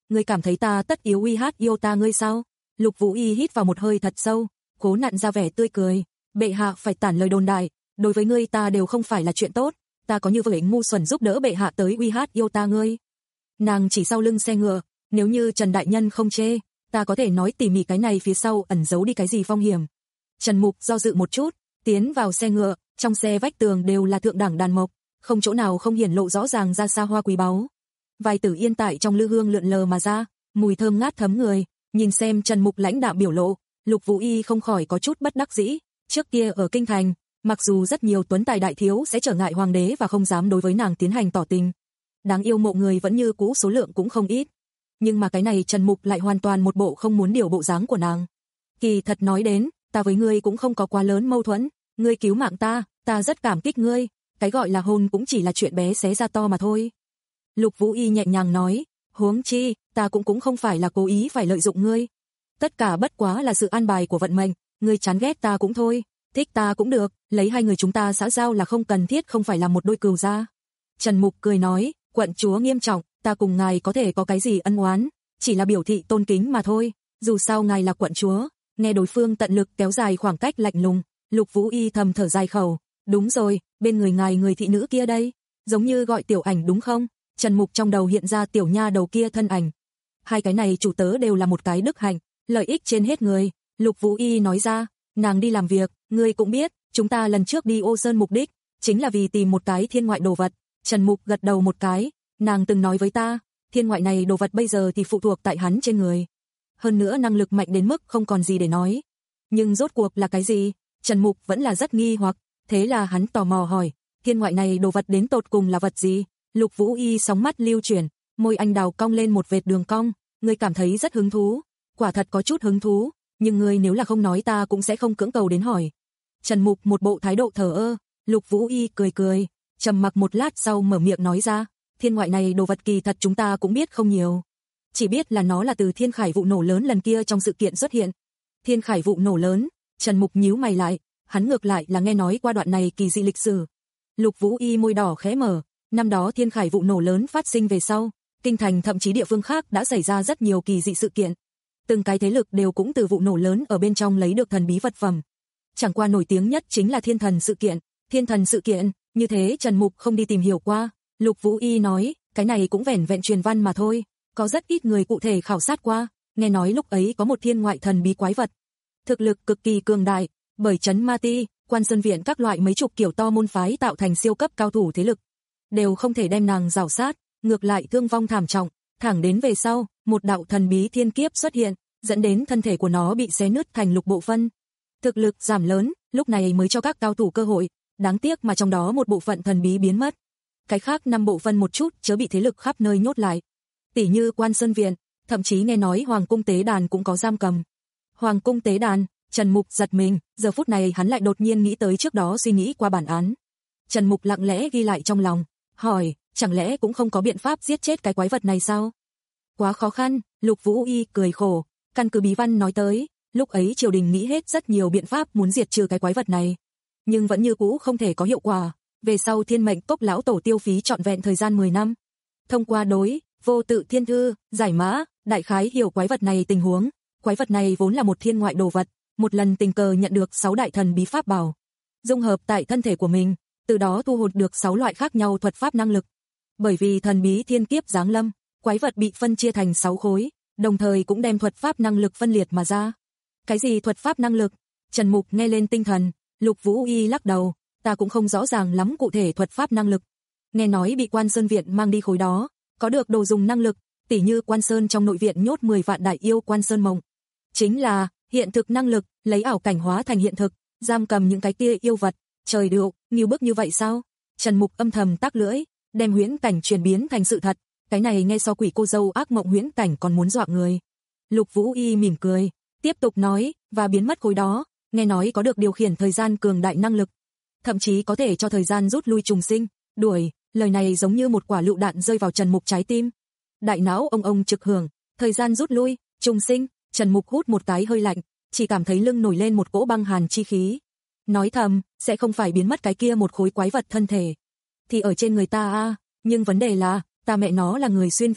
ngươi cảm thấy ta tất yếu uy hát yêu ta ngươi sao? Lục Vũ Y hít vào một hơi thật sâu, cố nặn ra vẻ tươi cười, bệ hạ phải tản lời đồn đại, đối với ngươi ta đều không phải là chuyện tốt, ta có như vậy ngu xuẩn giúp đỡ bệ hạ tới uy hát yêu ta ngươi. Nàng chỉ sau lưng xe ngựa, nếu như Trần đại nhân không chê, ta có thể nói tỉ mỉ cái này phía sau ẩn giấu đi cái gì phong hiểm. Trần Mục do dự một chút, tiến vào xe ngựa, trong xe vách tường đều là thượng đẳng đàn mộc, không chỗ nào không hiển lộ rõ ràng ra xa hoa quý báu. Vài tử yên tại trong lư hương lượn lờ mà ra, mùi thơm ngát thấm người, nhìn xem Trần Mục lãnh đạm biểu lộ, Lục Vũ Y không khỏi có chút bất đắc dĩ, trước kia ở kinh thành, mặc dù rất nhiều tuấn tài đại thiếu sẽ trở ngại hoàng đế và không dám đối với nàng tiến hành tỏ tình. Đáng yêu mộ người vẫn như cũ số lượng cũng không ít. Nhưng mà cái này Trần Mục lại hoàn toàn một bộ không muốn điều bộ dáng của nàng. Kỳ thật nói đến, ta với ngươi cũng không có quá lớn mâu thuẫn, ngươi cứu mạng ta, ta rất cảm kích ngươi, cái gọi là hôn cũng chỉ là chuyện bé xé ra to mà thôi. Lục Vũ Y nhẹ nhàng nói, huống chi, ta cũng cũng không phải là cố ý phải lợi dụng ngươi. Tất cả bất quá là sự an bài của vận mệnh, ngươi chán ghét ta cũng thôi, thích ta cũng được, lấy hai người chúng ta xã giao là không cần thiết không phải là một đôi cừu gia. Trần Mục cười nói, quận chúa nghiêm trọng, ta cùng ngài có thể có cái gì ân oán, chỉ là biểu thị tôn kính mà thôi, dù sao ngài là quận chúa. Nghe đối phương tận lực kéo dài khoảng cách lạnh lùng, Lục Vũ Y thầm thở dài khẩu, đúng rồi, bên người ngài người thị nữ kia đây, giống như gọi Tiểu Ảnh đúng không? Trần Mục trong đầu hiện ra tiểu nha đầu kia thân ảnh. Hai cái này chủ tớ đều là một cái đức hạnh, lợi ích trên hết người. Lục Vũ Y nói ra, nàng đi làm việc, ngươi cũng biết, chúng ta lần trước đi Ô Sơn mục đích, chính là vì tìm một cái thiên ngoại đồ vật. Trần Mục gật đầu một cái, nàng từng nói với ta, thiên ngoại này đồ vật bây giờ thì phụ thuộc tại hắn trên người. Hơn nữa năng lực mạnh đến mức không còn gì để nói. Nhưng rốt cuộc là cái gì? Trần Mục vẫn là rất nghi hoặc, thế là hắn tò mò hỏi, thiên ngoại này đồ vật đến tột cùng là vật gì? Lục Vũ Y sóng mắt lưu chuyển, môi anh đào cong lên một vệt đường cong, ngươi cảm thấy rất hứng thú, quả thật có chút hứng thú, nhưng ngươi nếu là không nói ta cũng sẽ không cưỡng cầu đến hỏi. Trần Mục một bộ thái độ thờ ơ, Lục Vũ Y cười cười, trầm mặc một lát sau mở miệng nói ra, thiên ngoại này đồ vật kỳ thật chúng ta cũng biết không nhiều. Chỉ biết là nó là từ thiên khải vụ nổ lớn lần kia trong sự kiện xuất hiện. Thiên khải vụ nổ lớn, Trần Mục nhíu mày lại, hắn ngược lại là nghe nói qua đoạn này kỳ dị lịch sử. Lục Vũ Y môi đỏ khẽ mở, năm đó thiên khải vụ nổ lớn phát sinh về sau, kinh thành thậm chí địa phương khác đã xảy ra rất nhiều kỳ dị sự kiện. Từng cái thế lực đều cũng từ vụ nổ lớn ở bên trong lấy được thần bí vật phẩm. Chẳng qua nổi tiếng nhất chính là thiên thần sự kiện. Thiên thần sự kiện, như thế Trần Mục không đi tìm hiểu qua. Lục Vũ Y nói, cái này cũng vẻn vẹn truyền văn mà thôi, có rất ít người cụ thể khảo sát qua, nghe nói lúc ấy có một thiên ngoại thần bí quái vật. Thực lực cực kỳ cường đại, bởi trấn Ma Ti, Quan Sơn Viện các loại mấy chục kiểu to môn phái tạo thành siêu cấp cao thủ thế lực, đều không thể đem nàng rào sát, ngược lại thương vong thảm trọng, thẳng đến về sau, một đạo thần bí thiên kiếp xuất hiện, dẫn đến thân thể của nó bị xé nứt thành lục bộ phân. Thực lực giảm lớn, lúc này mới cho các cao thủ cơ hội, đáng tiếc mà trong đó một bộ phận thần bí biến mất. Cái khác năm bộ phân một chút chớ bị thế lực khắp nơi nhốt lại. Tỷ như Quan Sơn Viện, thậm chí nghe nói Hoàng cung tế đàn cũng có giam cầm. Hoàng cung tế đàn, Trần Mục giật mình, giờ phút này hắn lại đột nhiên nghĩ tới trước đó suy nghĩ qua bản án. Trần Mục lặng lẽ ghi lại trong lòng, hỏi, chẳng lẽ cũng không có biện pháp giết chết cái quái vật này sao? Quá khó khăn, Lục Vũ Y cười khổ, căn cứ bí văn nói tới, lúc ấy triều đình nghĩ hết rất nhiều biện pháp muốn diệt trừ cái quái vật này, nhưng vẫn như cũ không thể có hiệu quả. Về sau Thiên Mệnh Cốc lão tổ tiêu phí trọn vẹn thời gian mười năm, thông qua đối vô tự thiên thư, giải mã, đại khái hiểu quái vật này tình huống. Quái vật này vốn là một thiên ngoại đồ vật, một lần tình cờ nhận được sáu đại thần bí pháp bảo, dung hợp tại thân thể của mình, từ đó thu hút được sáu loại khác nhau thuật pháp năng lực. Bởi vì thần bí thiên kiếp giáng lâm, quái vật bị phân chia thành sáu khối, đồng thời cũng đem thuật pháp năng lực phân liệt mà ra. Cái gì thuật pháp năng lực? Trần Mục nghe lên tinh thần, Lục Vũ Y lắc đầu, ta cũng không rõ ràng lắm cụ thể thuật pháp năng lực. Nghe nói bị Quan Sơn Viện mang đi khối đó, có được đồ dùng năng lực, tỉ như Quan Sơn trong nội viện nhốt mười vạn đại yêu Quan Sơn Mộng. Chính là hiện thực năng lực, lấy ảo cảnh hóa thành hiện thực, giam cầm những cái kia yêu vật. Trời điệu, nhiều bước như vậy sao? Trần Mục âm thầm tắc lưỡi, đem huyễn cảnh chuyển biến thành sự thật, cái này nghe so quỷ cô dâu ác mộng huyễn cảnh còn muốn dọa người. Lục Vũ Y mỉm cười, tiếp tục nói, và biến mất khối đó, nghe nói có được điều khiển thời gian cường đại năng lực, thậm chí có thể cho thời gian rút lui trùng sinh, đuổi, lời này giống như một quả lựu đạn rơi vào Trần Mục trái tim. Đại não ông ông trực hưởng, thời gian rút lui, trùng sinh, Trần Mục hút một cái hơi lạnh, chỉ cảm thấy lưng nổi lên một cỗ băng hàn chi khí. Nói thầm, sẽ không phải biến mất cái kia một khối quái vật thân thể, thì ở trên người ta a, nhưng vấn đề là, ta mẹ nó là người xuyên Việt,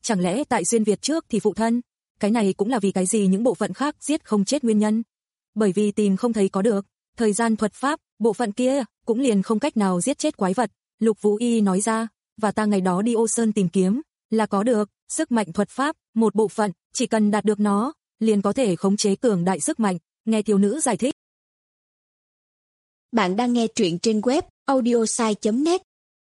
chẳng lẽ tại xuyên Việt trước thì phụ thân? Cái này cũng là vì cái gì những bộ phận khác giết không chết nguyên nhân. Bởi vì tìm không thấy có được, thời gian thuật pháp, bộ phận kia cũng liền không cách nào giết chết quái vật. Lục Vũ Y nói ra, và ta ngày đó đi Ô Sơn tìm kiếm, là có được sức mạnh thuật pháp, một bộ phận, chỉ cần đạt được nó, liền có thể khống chế cường đại sức mạnh. Nghe thiếu nữ giải thích. Bạn đang nghe truyện trên web audiosai chấm net.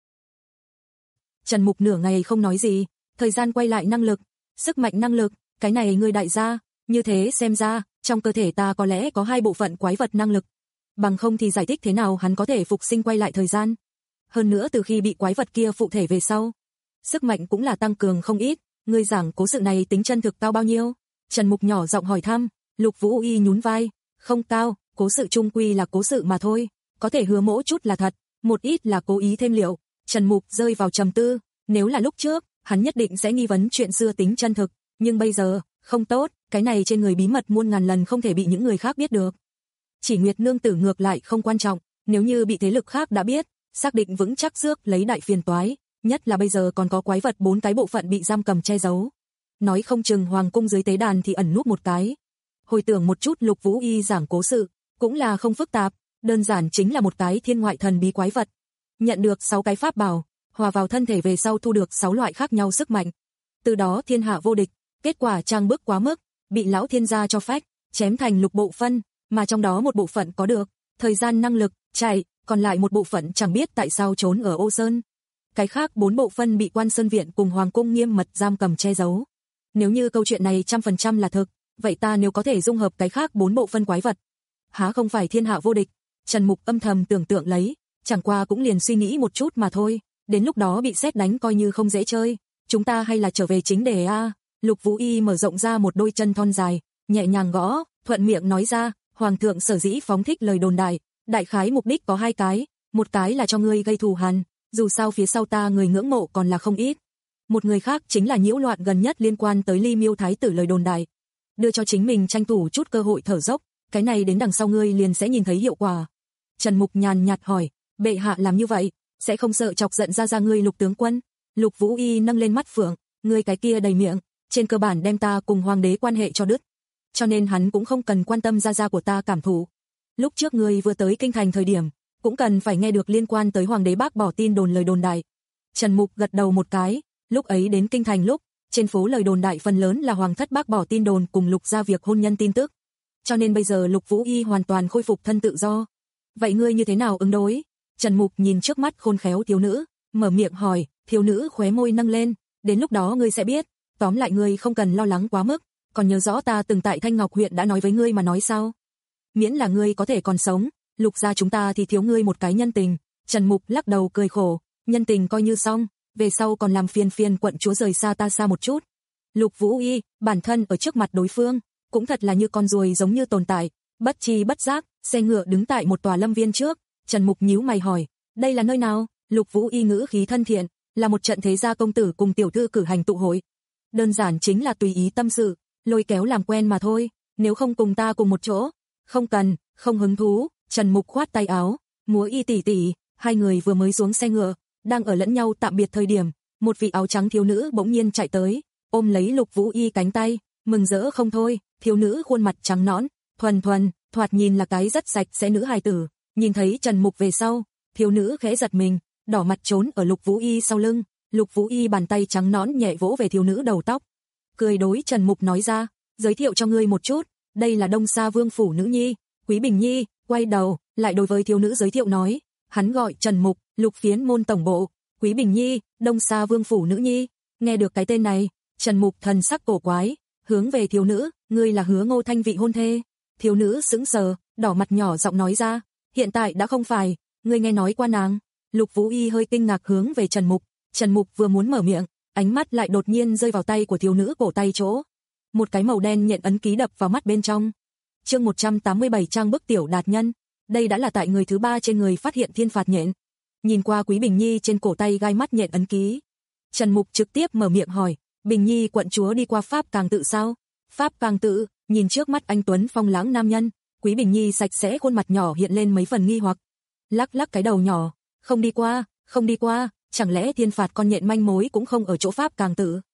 Trần Mục nửa ngày không nói gì, thời gian quay lại năng lực, sức mạnh năng lực, cái này ngươi đại gia, như thế xem ra, trong cơ thể ta có lẽ có hai bộ phận quái vật năng lực. Bằng không thì giải thích thế nào hắn có thể phục sinh quay lại thời gian. Hơn nữa từ khi bị quái vật kia phụ thể về sau, sức mạnh cũng là tăng cường không ít, ngươi giảng cố sự này tính chân thực cao bao nhiêu? Trần Mục nhỏ giọng hỏi thăm. Lục Vũ Y nhún vai, không cao, cố sự chung quy là cố sự mà thôi, có thể hứa mỗi chút là thật, một ít là cố ý thêm liệu. Trần Mục rơi vào trầm tư, nếu là lúc trước, hắn nhất định sẽ nghi vấn chuyện xưa tính chân thực, nhưng bây giờ, không tốt, cái này trên người bí mật muôn ngàn lần không thể bị những người khác biết được. Chỉ Nguyệt nương tử ngược lại không quan trọng, nếu như bị thế lực khác đã biết, xác định vững chắc rước lấy đại phiền toái, nhất là bây giờ còn có quái vật bốn cái bộ phận bị giam cầm che giấu. Nói không chừng hoàng cung dưới tế đàn thì ẩn núp một cái. Hồi tưởng một chút Lục Vũ Y giảng cố sự, cũng là không phức tạp, đơn giản chính là một cái thiên ngoại thần bí quái vật. Nhận được sáu cái pháp bảo, hòa vào thân thể về sau thu được sáu loại khác nhau sức mạnh. Từ đó thiên hạ vô địch, kết quả trang bức quá mức, bị lão thiên gia cho phách, chém thành lục bộ phân, mà trong đó một bộ phận có được thời gian năng lực, chạy, còn lại một bộ phận chẳng biết tại sao trốn ở Ô Sơn. Cái khác bốn bộ phân bị Quan Sơn Viện cùng Hoàng cung nghiêm mật giam cầm che giấu. Nếu như câu chuyện này trăm phần trăm là thực, vậy ta nếu có thể dung hợp cái khác bốn bộ phân quái vật, há không phải thiên hạ vô địch? Trần Mục âm thầm tưởng tượng lấy, chẳng qua cũng liền suy nghĩ một chút mà thôi, đến lúc đó bị sét đánh coi như không dễ chơi, chúng ta hay là trở về chính đề a. Lục Vũ Y mở rộng ra một đôi chân thon dài, nhẹ nhàng gõ, thuận miệng nói ra, hoàng thượng sở dĩ phóng thích lời đồn đại, đại khái mục đích có hai cái, một cái là cho ngươi gây thù hằn, dù sao phía sau ta người ngưỡng mộ còn là không ít. Một người khác chính là nhiễu loạn gần nhất liên quan tới Ly Miêu thái tử lời đồn đại, đưa cho chính mình tranh thủ chút cơ hội thở dốc, cái này đến đằng sau ngươi liền sẽ nhìn thấy hiệu quả. Trần Mục nhàn nhạt hỏi, bệ hạ làm như vậy, sẽ không sợ chọc giận ra ra ngươi Lục tướng quân? Lục Vũ Y nâng lên mắt phượng, ngươi cái kia đầy miệng, trên cơ bản đem ta cùng hoàng đế quan hệ cho đứt, cho nên hắn cũng không cần quan tâm ra ra của ta cảm thụ. Lúc trước ngươi vừa tới kinh thành thời điểm, cũng cần phải nghe được liên quan tới hoàng đế bác bỏ tin đồn lời đồn đại. Trần Mục gật đầu một cái, lúc ấy đến kinh thành lúc, trên phố lời đồn đại phần lớn là hoàng thất bác bỏ tin đồn cùng Lục gia việc hôn nhân tin tức. Cho nên bây giờ Lục Vũ Y hoàn toàn khôi phục thân tự do. Vậy ngươi như thế nào ứng đối? Trần Mục nhìn trước mắt khôn khéo thiếu nữ, mở miệng hỏi. Thiếu nữ khóe môi nâng lên, đến lúc đó ngươi sẽ biết, tóm lại ngươi không cần lo lắng quá mức, còn nhớ rõ ta từng tại Thanh Ngọc huyện đã nói với ngươi mà nói sao? Miễn là ngươi có thể còn sống, Lục gia chúng ta thì thiếu ngươi một cái nhân tình. Trần Mục lắc đầu cười khổ, nhân tình coi như xong, về sau còn làm phiền phiền quận chúa rời xa ta xa một chút. Lục Vũ Y, bản thân ở trước mặt đối phương, cũng thật là như con ruồi giống như tồn tại, bất chi bất giác, xe ngựa đứng tại một tòa lâm viên trước. Trần Mục nhíu mày hỏi, đây là nơi nào? Lục Vũ Y ngữ khí thân thiện, là một trận thế gia công tử cùng tiểu thư cử hành tụ hội. Đơn giản chính là tùy ý tâm sự, lôi kéo làm quen mà thôi, nếu không cùng ta cùng một chỗ. Không cần, không hứng thú. Trần Mục khoát tay áo, Múa Y tỷ tỷ. Hai người vừa mới xuống xe ngựa, đang ở lẫn nhau tạm biệt thời điểm, một vị áo trắng thiếu nữ bỗng nhiên chạy tới, ôm lấy Lục Vũ Y cánh tay, mừng rỡ không thôi. Thiếu nữ khuôn mặt trắng nõn, thuần thuần, thoạt nhìn là cái rất sạch sẽ nữ hài tử. Nhìn thấy Trần Mục về sau, thiếu nữ khẽ giật mình, đỏ mặt trốn ở Lục Vũ Y sau lưng. Lục Vũ Y bàn tay trắng nõn nhẹ vỗ về thiếu nữ đầu tóc, cười đối Trần Mục nói ra, giới thiệu cho ngươi một chút, đây là Đông Sa Vương phủ nữ nhi, Quý Bình Nhi. Quay đầu, lại đối với thiếu nữ giới thiệu nói, hắn gọi Trần Mục, Lục phiến môn tổng bộ, Quý Bình Nhi, Đông Sa Vương phủ nữ nhi. Nghe được cái tên này, Trần Mục thần sắc cổ quái, hướng về thiếu nữ, ngươi là Hứa Ngô Thanh vị hôn thê? Thiếu nữ sững sờ, đỏ mặt nhỏ giọng nói ra, hiện tại đã không phải, ngươi nghe nói qua nàng? Lục Vũ Y hơi kinh ngạc hướng về Trần Mục, Trần Mục vừa muốn mở miệng, ánh mắt lại đột nhiên rơi vào tay của thiếu nữ cổ tay chỗ. Một cái màu đen nhện ấn ký đập vào mắt bên trong. Chương một trăm tám mươi bảy trang bức tiểu đạt nhân, đây đã là tại người thứ ba trên người phát hiện thiên phạt nhện. Nhìn qua Quý Bình Nhi trên cổ tay gai mắt nhện ấn ký, Trần Mục trực tiếp mở miệng hỏi, Bình Nhi quận chúa đi qua Pháp Càng Tự sao? Pháp Càng Tự? Nhìn trước mắt anh tuấn phong lãng nam nhân, Quý Bình Nhi sạch sẽ khuôn mặt nhỏ hiện lên mấy phần nghi hoặc, lắc lắc cái đầu nhỏ, không đi qua, không đi qua, chẳng lẽ thiên phạt con nhện manh mối cũng không ở chỗ Pháp Càng Tự?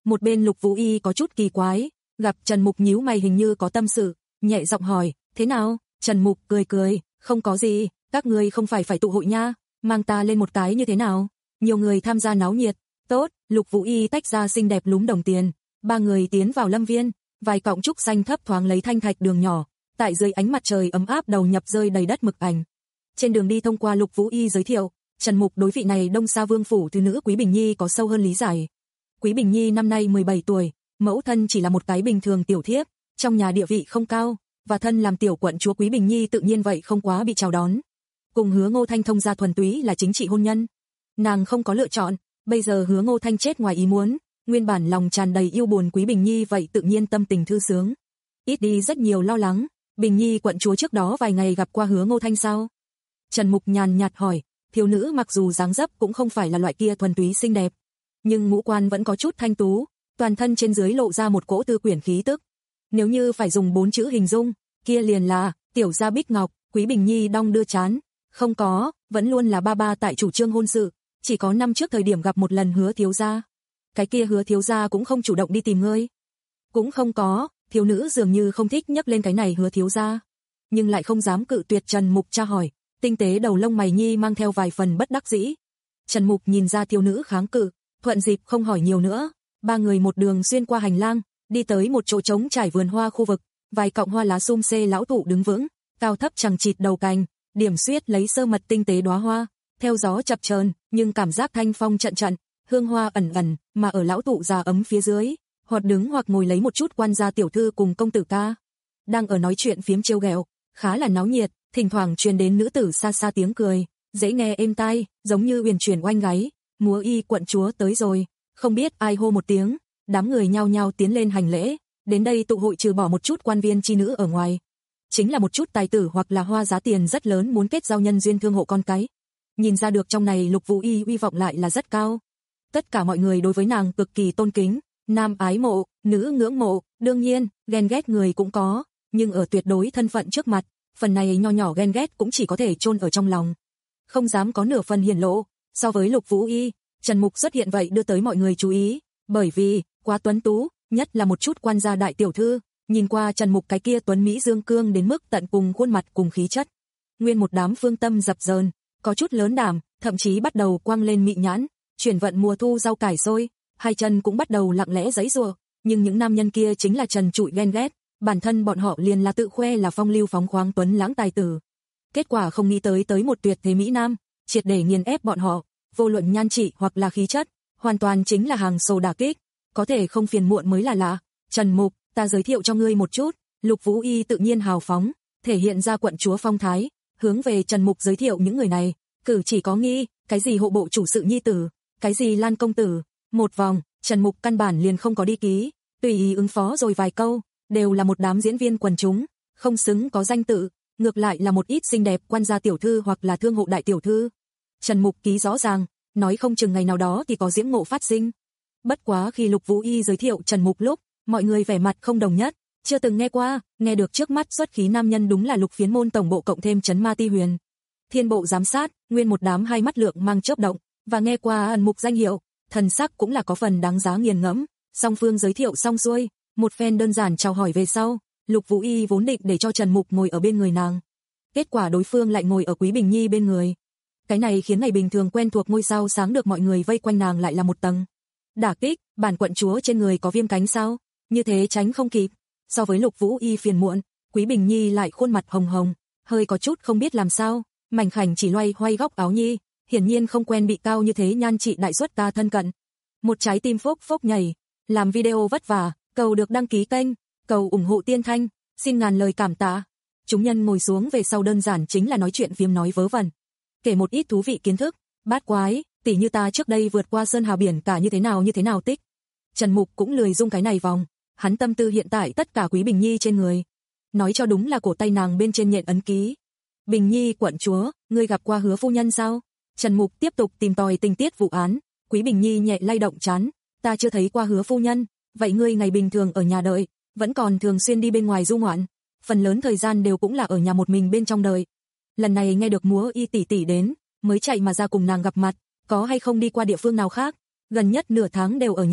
Một bên Lục Vũ Y có chút kỳ quái, gặp Trần Mục nhíu mày hình như có tâm sự, nhẹ giọng hỏi, thế nào? Trần Mục cười cười, không có gì, các ngươi không phải phải tụ hội nha, mang ta lên một cái như thế nào? Nhiều người tham gia náo nhiệt, tốt, Lục Vũ Y tách ra xinh đẹp lúm đồng tiền, ba người tiến vào lâm viên, vài cọng trúc xanh thấp thoáng lấy thanh thạch đường nhỏ, tại dưới ánh mặt trời ấm áp đầu nhập rơi đầy đất mực ảnh. Trên đường đi thông qua Lục Vũ Y giới thiệu, Trần Mục đối vị này Đông Sa Vương phủ thứ nữ Quý Bình Nhi có sâu hơn lý giải. Quý Bình Nhi năm nay mười bảy tuổi, mẫu thân chỉ là một cái bình thường tiểu thiếp, trong nhà địa vị không cao, và thân làm tiểu quận chúa Quý Bình Nhi tự nhiên vậy không quá bị chào đón. Cùng Hứa Ngô Thanh thông gia thuần túy là chính trị hôn nhân. Nàng không có lựa chọn, bây giờ Hứa Ngô Thanh chết ngoài ý muốn, nguyên bản lòng tràn đầy yêu buồn Quý Bình Nhi vậy tự nhiên tâm tình thư sướng. Ít đi rất nhiều lo lắng, Bình Nhi quận chúa trước đó vài ngày gặp qua Hứa Ngô Thanh sao? Trần Mục nhàn nhạt hỏi, thiếu nữ mặc dù dáng dấp cũng không phải là loại kia thuần túy xinh đẹp, nhưng ngũ quan vẫn có chút thanh tú, toàn thân trên dưới lộ ra một cỗ tư quyển khí tức. Nếu như phải dùng bốn chữ hình dung, kia liền là tiểu gia Bích Ngọc. Quý Bình Nhi đong đưa chán, không có, vẫn luôn là ba ba tại chủ trương hôn sự, chỉ có năm trước thời điểm gặp một lần Hứa thiếu gia. Cái kia Hứa thiếu gia cũng không chủ động đi tìm ngươi. Cũng không có, thiếu nữ dường như không thích nhắc lên cái này Hứa thiếu gia, nhưng lại không dám cự tuyệt Trần Mục tra hỏi, tinh tế đầu lông mày nhi mang theo vài phần bất đắc dĩ. Trần Mục nhìn ra thiếu nữ kháng cự, thuận dịp không hỏi nhiều nữa, ba người một đường xuyên qua hành lang, đi tới một chỗ trống trải vườn hoa khu vực, vài cọng hoa lá sum xê lão thụ đứng vững, cao thấp chằng chịt đầu cành, điểm xuyết lấy sơ mật tinh tế đóa hoa, theo gió chập chờn, nhưng cảm giác thanh phong trận trận, hương hoa ẩn ẩn, mà ở lão thụ già ấm phía dưới, hoặc đứng hoặc ngồi lấy một chút quan gia tiểu thư cùng công tử ca, đang ở nói chuyện phiếm trêu ghẹo, khá là náo nhiệt, thỉnh thoảng truyền đến nữ tử xa xa tiếng cười, dễ nghe êm tai, giống như uyển chuyển oanh gáy, múa y quận chúa tới rồi, không biết ai hô một tiếng, đám người nhao nhao tiến lên hành lễ, đến đây tụ hội trừ bỏ một chút quan viên chi nữ ở ngoài, chính là một chút tài tử hoặc là hoa giá tiền rất lớn muốn kết giao nhân duyên thương hộ con cái. Nhìn ra được trong này Lục Vũ Y uy vọng lại là rất cao. Tất cả mọi người đối với nàng cực kỳ tôn kính, nam ái mộ, nữ ngưỡng mộ, đương nhiên, ghen ghét người cũng có, nhưng ở tuyệt đối thân phận trước mặt, phần này nho nhỏ ghen ghét cũng chỉ có thể chôn ở trong lòng, không dám có nửa phần hiển lộ. So với Lục Vũ Y, Trần Mục xuất hiện vậy đưa tới mọi người chú ý, bởi vì quá tuấn tú, nhất là một chút quan gia đại tiểu thư, nhìn qua Trần Mục cái kia tuấn mỹ dương cương đến mức tận cùng khuôn mặt cùng khí chất, nguyên một đám phương tâm dập dờn, có chút lớn đảm, thậm chí bắt đầu quang lên mị nhãn, chuyển vận mùa thu rau cải xôi, hai chân cũng bắt đầu lặng lẽ giãy giụa, nhưng những nam nhân kia chính là trần trụi ghen ghét, bản thân bọn họ liền là tự khoe là phong lưu phóng khoáng tuấn lãng tài tử. Kết quả không nghĩ tới tới một tuyệt thế mỹ nam, triệt để nghiền ép bọn họ, vô luận nhan trị hoặc là khí chất, hoàn toàn chính là hàng sầu đả kích, có thể không phiền muộn mới là lạ. Trần Mục, ta giới thiệu cho ngươi một chút. Lục Vũ Y tự nhiên hào phóng, thể hiện ra quận chúa phong thái, hướng về Trần Mục giới thiệu những người này, cử chỉ có nghi, cái gì hộ bộ chủ sự nhi tử, cái gì Lan công tử, một vòng, Trần Mục căn bản liền không có đi ký, tùy ý ứng phó rồi vài câu, đều là một đám diễn viên quần chúng, không xứng có danh tự, ngược lại là một ít xinh đẹp quan gia tiểu thư hoặc là thương hộ đại tiểu thư. Trần Mục ký rõ ràng, nói không chừng ngày nào đó thì có diễm ngộ phát sinh. Bất quá khi Lục Vũ Y giới thiệu Trần Mục lúc, mọi người vẻ mặt không đồng nhất, chưa từng nghe qua, nghe được trước mắt xuất khí nam nhân đúng là Lục Phiến môn tổng bộ cộng thêm trấn Ma Ti Huyền. Thiên bộ giám sát, nguyên một đám hai mắt lượng mang chớp động, và nghe qua ẩn mục danh hiệu, thần sắc cũng là có phần đáng giá nghiền ngẫm. Song phương giới thiệu xong xuôi, một phen đơn giản chào hỏi về sau, Lục Vũ Y vốn định để cho Trần Mục ngồi ở bên người nàng. Kết quả đối phương lại ngồi ở Quý Bình Nhi bên người. Cái này khiến ngày bình thường quen thuộc ngôi sao sáng được mọi người vây quanh nàng lại là một tầng đả kích, bản quận chúa trên người có viêm cánh sao? Như thế tránh không kịp. So với Lục Vũ Y phiền muộn, Quý Bình Nhi lại khuôn mặt hồng hồng, hơi có chút không biết làm sao, mảnh khảnh chỉ loay hoay góc áo nhi, hiển nhiên không quen bị cao như thế nhan trị đại xuất ca thân cận. Một trái tim phốc phốc nhảy, làm video vất vả, cầu được đăng ký kênh, cầu ủng hộ Tiên Thanh, xin ngàn lời cảm tạ. Chúng nhân ngồi xuống về sau đơn giản chính là nói chuyện phiếm nói vớ vẩn, kể một ít thú vị kiến thức, bát quái, tỉ như ta trước đây vượt qua sơn hà biển cả như thế nào như thế nào tích. Trần Mục cũng lười dung cái này vòng, hắn tâm tư hiện tại tất cả Quý Bình Nhi trên người. Nói cho đúng là cổ tay nàng bên trên nhện ấn ký. Bình Nhi quận chúa, ngươi gặp qua Hứa phu nhân sao? Trần Mục tiếp tục tìm tòi tình tiết vụ án. Quý Bình Nhi nhẹ lay động trán, ta chưa thấy qua Hứa phu nhân, vậy ngươi ngày bình thường ở nhà đợi, vẫn còn thường xuyên đi bên ngoài du ngoạn, phần lớn thời gian đều cũng là ở nhà một mình bên trong đợi. Lần này nghe được Múa Y tỷ tỷ đến, mới chạy mà ra cùng nàng gặp mặt, có hay không đi qua địa phương nào khác? Gần nhất nửa tháng đều ở nhà,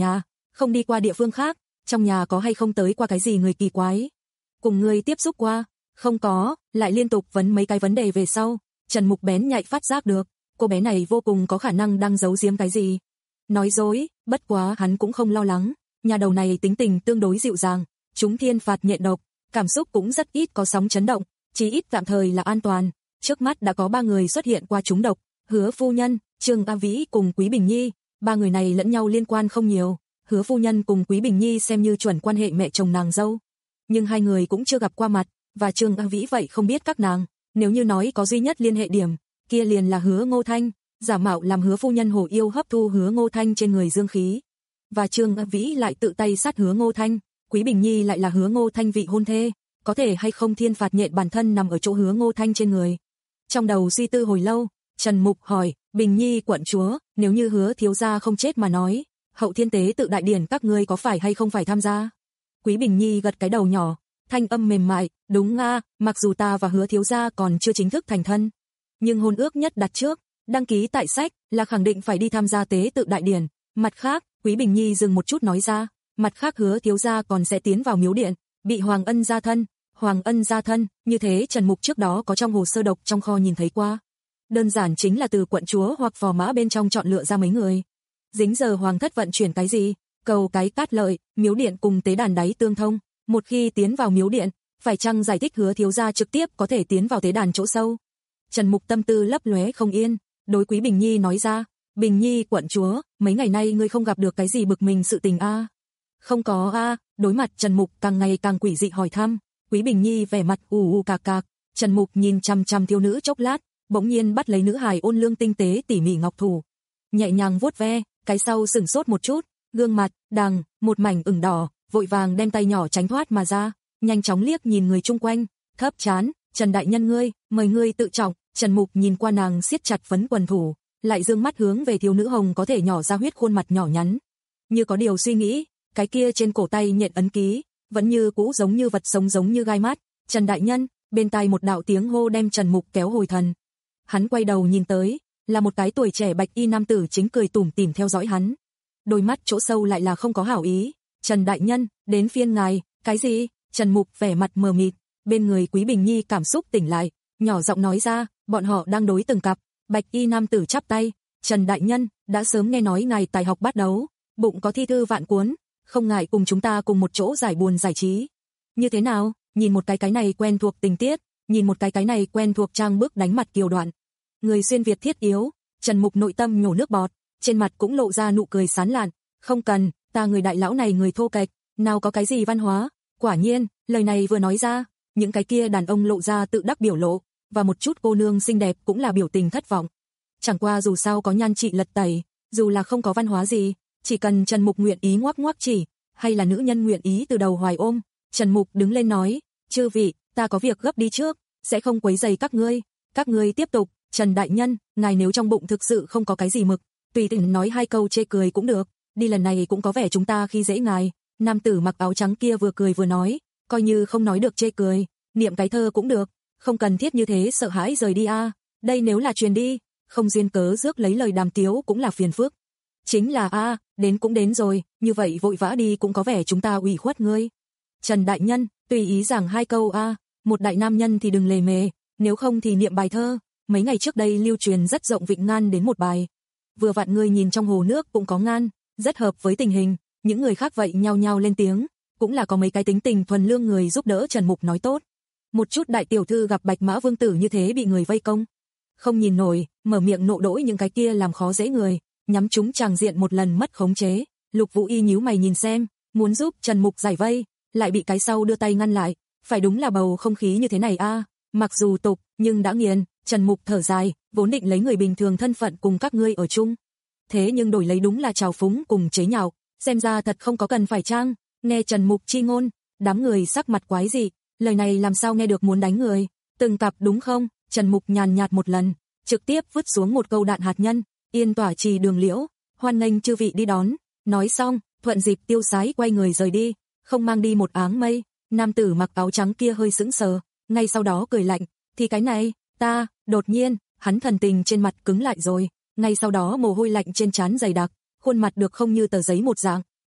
Không đi qua địa phương khác, trong nhà có hay không tới qua cái gì người kỳ quái? Cùng người tiếp xúc qua? Không có, lại liên tục vấn mấy cái vấn đề về sau, Trần Mục bén nhạy phát giác được, cô bé này vô cùng có khả năng đang giấu giếm cái gì. Nói dối, bất quá hắn cũng không lo lắng, nhà đầu này tính tình tương đối dịu dàng, chúng thiên phạt nhện độc, cảm xúc cũng rất ít có sóng chấn động, chỉ ít tạm thời là an toàn. Trước mắt đã có ba người xuất hiện qua trúng độc, Hứa phu nhân, Trương A Vĩ cùng Quý Bình Nhi, ba người này lẫn nhau liên quan không nhiều, Hứa phu nhân cùng Quý Bình Nhi xem như chuẩn quan hệ mẹ chồng nàng dâu, nhưng hai người cũng chưa gặp qua mặt, và Trương A Vĩ vậy không biết các nàng, nếu như nói có duy nhất liên hệ điểm, kia liền là Hứa Ngô Thanh, giả mạo làm Hứa phu nhân hồ yêu hấp thu Hứa Ngô Thanh trên người dương khí, và Trương A Vĩ lại tự tay sát Hứa Ngô Thanh, Quý Bình Nhi lại là Hứa Ngô Thanh vị hôn thê, có thể hay không thiên phạt nhện bản thân nằm ở chỗ Hứa Ngô Thanh trên người. Trong đầu suy tư hồi lâu, Trần Mục hỏi, Bình Nhi quận chúa, nếu như Hứa thiếu gia không chết mà nói, hậu thiên tế tự đại điển các ngươi có phải hay không phải tham gia? Quý Bình Nhi gật cái đầu nhỏ, thanh âm mềm mại, đúng nga, mặc dù ta và Hứa thiếu gia còn chưa chính thức thành thân, nhưng hôn ước nhất đặt trước, đăng ký tại sách, là khẳng định phải đi tham gia tế tự đại điển. Mặt khác, Quý Bình Nhi dừng một chút nói ra, mặt khác Hứa thiếu gia còn sẽ tiến vào miếu điện, bị Hoàng Ân gia thân. Hoàng Ân gia thân, như thế Trần Mục trước đó có trong hồ sơ độc trong kho nhìn thấy qua. Đơn giản chính là từ quận chúa hoặc phò mã bên trong chọn lựa ra mấy người. Dính giờ hoàng thất vận chuyển cái gì, cầu cái cát lợi, miếu điện cùng tế đàn đáy tương thông. Một khi tiến vào miếu điện, phải chăng giải thích Hứa thiếu gia trực tiếp có thể tiến vào tế đàn chỗ sâu? Trần Mục tâm tư lấp lóe không yên, đối Quý Bình Nhi nói ra, Bình Nhi quận chúa, mấy ngày nay ngươi không gặp được cái gì bực mình sự tình a? À? Không có a, à, đối mặt Trần Mục càng ngày càng quỷ dị hỏi thăm. Quý Bình Nhi vẻ mặt ù ù cạc cạc, Trần Mục nhìn chằm chằm thiếu nữ chốc lát, bỗng nhiên bắt lấy nữ hài ôn lương tinh tế tỉ mỉ ngọc thủ, nhẹ nhàng vuốt ve, cái sau sửng sốt một chút, gương mặt đằng một mảnh ửng đỏ, vội vàng đem tay nhỏ tránh thoát mà ra, nhanh chóng liếc nhìn người chung quanh, thấp chán, Trần đại nhân ngươi, mời ngươi tự trọng. Trần Mục nhìn qua nàng siết chặt phấn quần thủ, lại dương mắt hướng về thiếu nữ hồng có thể nhỏ ra huyết khuôn mặt nhỏ nhắn, như có điều suy nghĩ, cái kia trên cổ tay nhện ấn ký vẫn như cũ giống như vật sống giống như gai mắt. Trần đại nhân, bên tai một đạo tiếng hô đem Trần Mục kéo hồi thần. Hắn quay đầu nhìn tới, là một cái tuổi trẻ bạch y nam tử chính cười tủm tỉm theo dõi hắn. Đôi mắt chỗ sâu lại là không có hảo ý. Trần đại nhân, đến phiên ngài, cái gì? Trần Mục vẻ mặt mờ mịt, bên người Quý Bình Nhi cảm xúc tỉnh lại, nhỏ giọng nói ra, bọn họ đang đối từng cặp. Bạch y nam tử chắp tay, Trần đại nhân, đã sớm nghe nói ngài tài học bát đấu, bụng có thi thư vạn cuốn, không ngại cùng chúng ta cùng một chỗ giải buồn giải trí. Như thế nào? Nhìn một cái cái này quen thuộc tình tiết, nhìn một cái cái này quen thuộc trang bức đánh mặt kiều đoạn. Người xuyên Việt thiết yếu, Trần Mục nội tâm nhổ nước bọt, trên mặt cũng lộ ra nụ cười sán lạn, không cần, ta người đại lão này người thô kệch, nào có cái gì văn hóa. Quả nhiên, lời này vừa nói ra, những cái kia đàn ông lộ ra tự đắc biểu lộ, và một chút cô nương xinh đẹp cũng là biểu tình thất vọng. Chẳng qua dù sao có nhan trị lật tẩy, dù là không có văn hóa gì, chỉ cần Trần Mục nguyện ý ngoắc ngoắc chỉ, hay là nữ nhân nguyện ý từ đầu hoài ôm, Trần Mục đứng lên nói, chư vị, ta có việc gấp đi trước, sẽ không quấy rầy các ngươi, các ngươi tiếp tục. Trần đại nhân, ngài nếu trong bụng thực sự không có cái gì mực, tùy tiện nói hai câu chê cười cũng được, đi lần này cũng có vẻ chúng ta khi dễ ngài. Nam tử mặc áo trắng kia vừa cười vừa nói, coi như không nói được chê cười, niệm cái thơ cũng được, không cần thiết như thế sợ hãi rời đi a. À. Đây nếu là truyền đi, không duyên cớ rước lấy lời đàm tiếu cũng là phiền phức. Chính là a, à, đến cũng đến rồi, như vậy vội vã đi cũng có vẻ chúng ta ủy khuất ngươi. Trần đại nhân, tùy ý giảng hai câu a, à, một đại nam nhân thì đừng lề mề, nếu không thì niệm bài thơ. Mấy ngày trước đây lưu truyền rất rộng vịnh ngan đến một bài. Vừa vặn ngươi nhìn trong hồ nước cũng có ngan, rất hợp với tình hình, những người khác vậy nhao nhao lên tiếng, cũng là có mấy cái tính tình thuần lương người giúp đỡ Trần Mục nói tốt. Một chút đại tiểu thư gặp Bạch Mã Vương tử như thế bị người vây công, không nhìn nổi, mở miệng nộ đỗi những cái kia làm khó dễ người, nhắm chúng tràng diện một lần mất khống chế. Lục Vũ Y nhíu mày nhìn xem, muốn giúp Trần Mục giải vây, lại bị cái sau đưa tay ngăn lại, phải đúng là bầu không khí như thế này a, à. Mặc dù tục, nhưng đã nghiền. Trần Mục thở dài, vốn định lấy người bình thường thân phận cùng các ngươi ở chung, thế nhưng đổi lấy đúng là trào phúng cùng chế nhạo, xem ra thật không có cần phải trang. Nghe Trần Mục chi ngôn, đám người sắc mặt quái dị, lời này làm sao nghe được muốn đánh người, từng cặp đúng không? Trần Mục nhàn nhạt một lần, trực tiếp vứt xuống một câu đạn hạt nhân, yên tỏa trì đường liễu, hoan nghênh chư vị đi đón. Nói xong, thuận dịp tiêu sái quay người rời đi, không mang đi một áng mây. Nam tử mặc áo trắng kia hơi sững sờ, ngay sau đó cười lạnh, thì cái này, ta, đột nhiên, hắn thần tình trên mặt cứng lại rồi, ngay sau đó mồ hôi lạnh trên trán dày đặc, khuôn mặt được không như tờ giấy một dạng,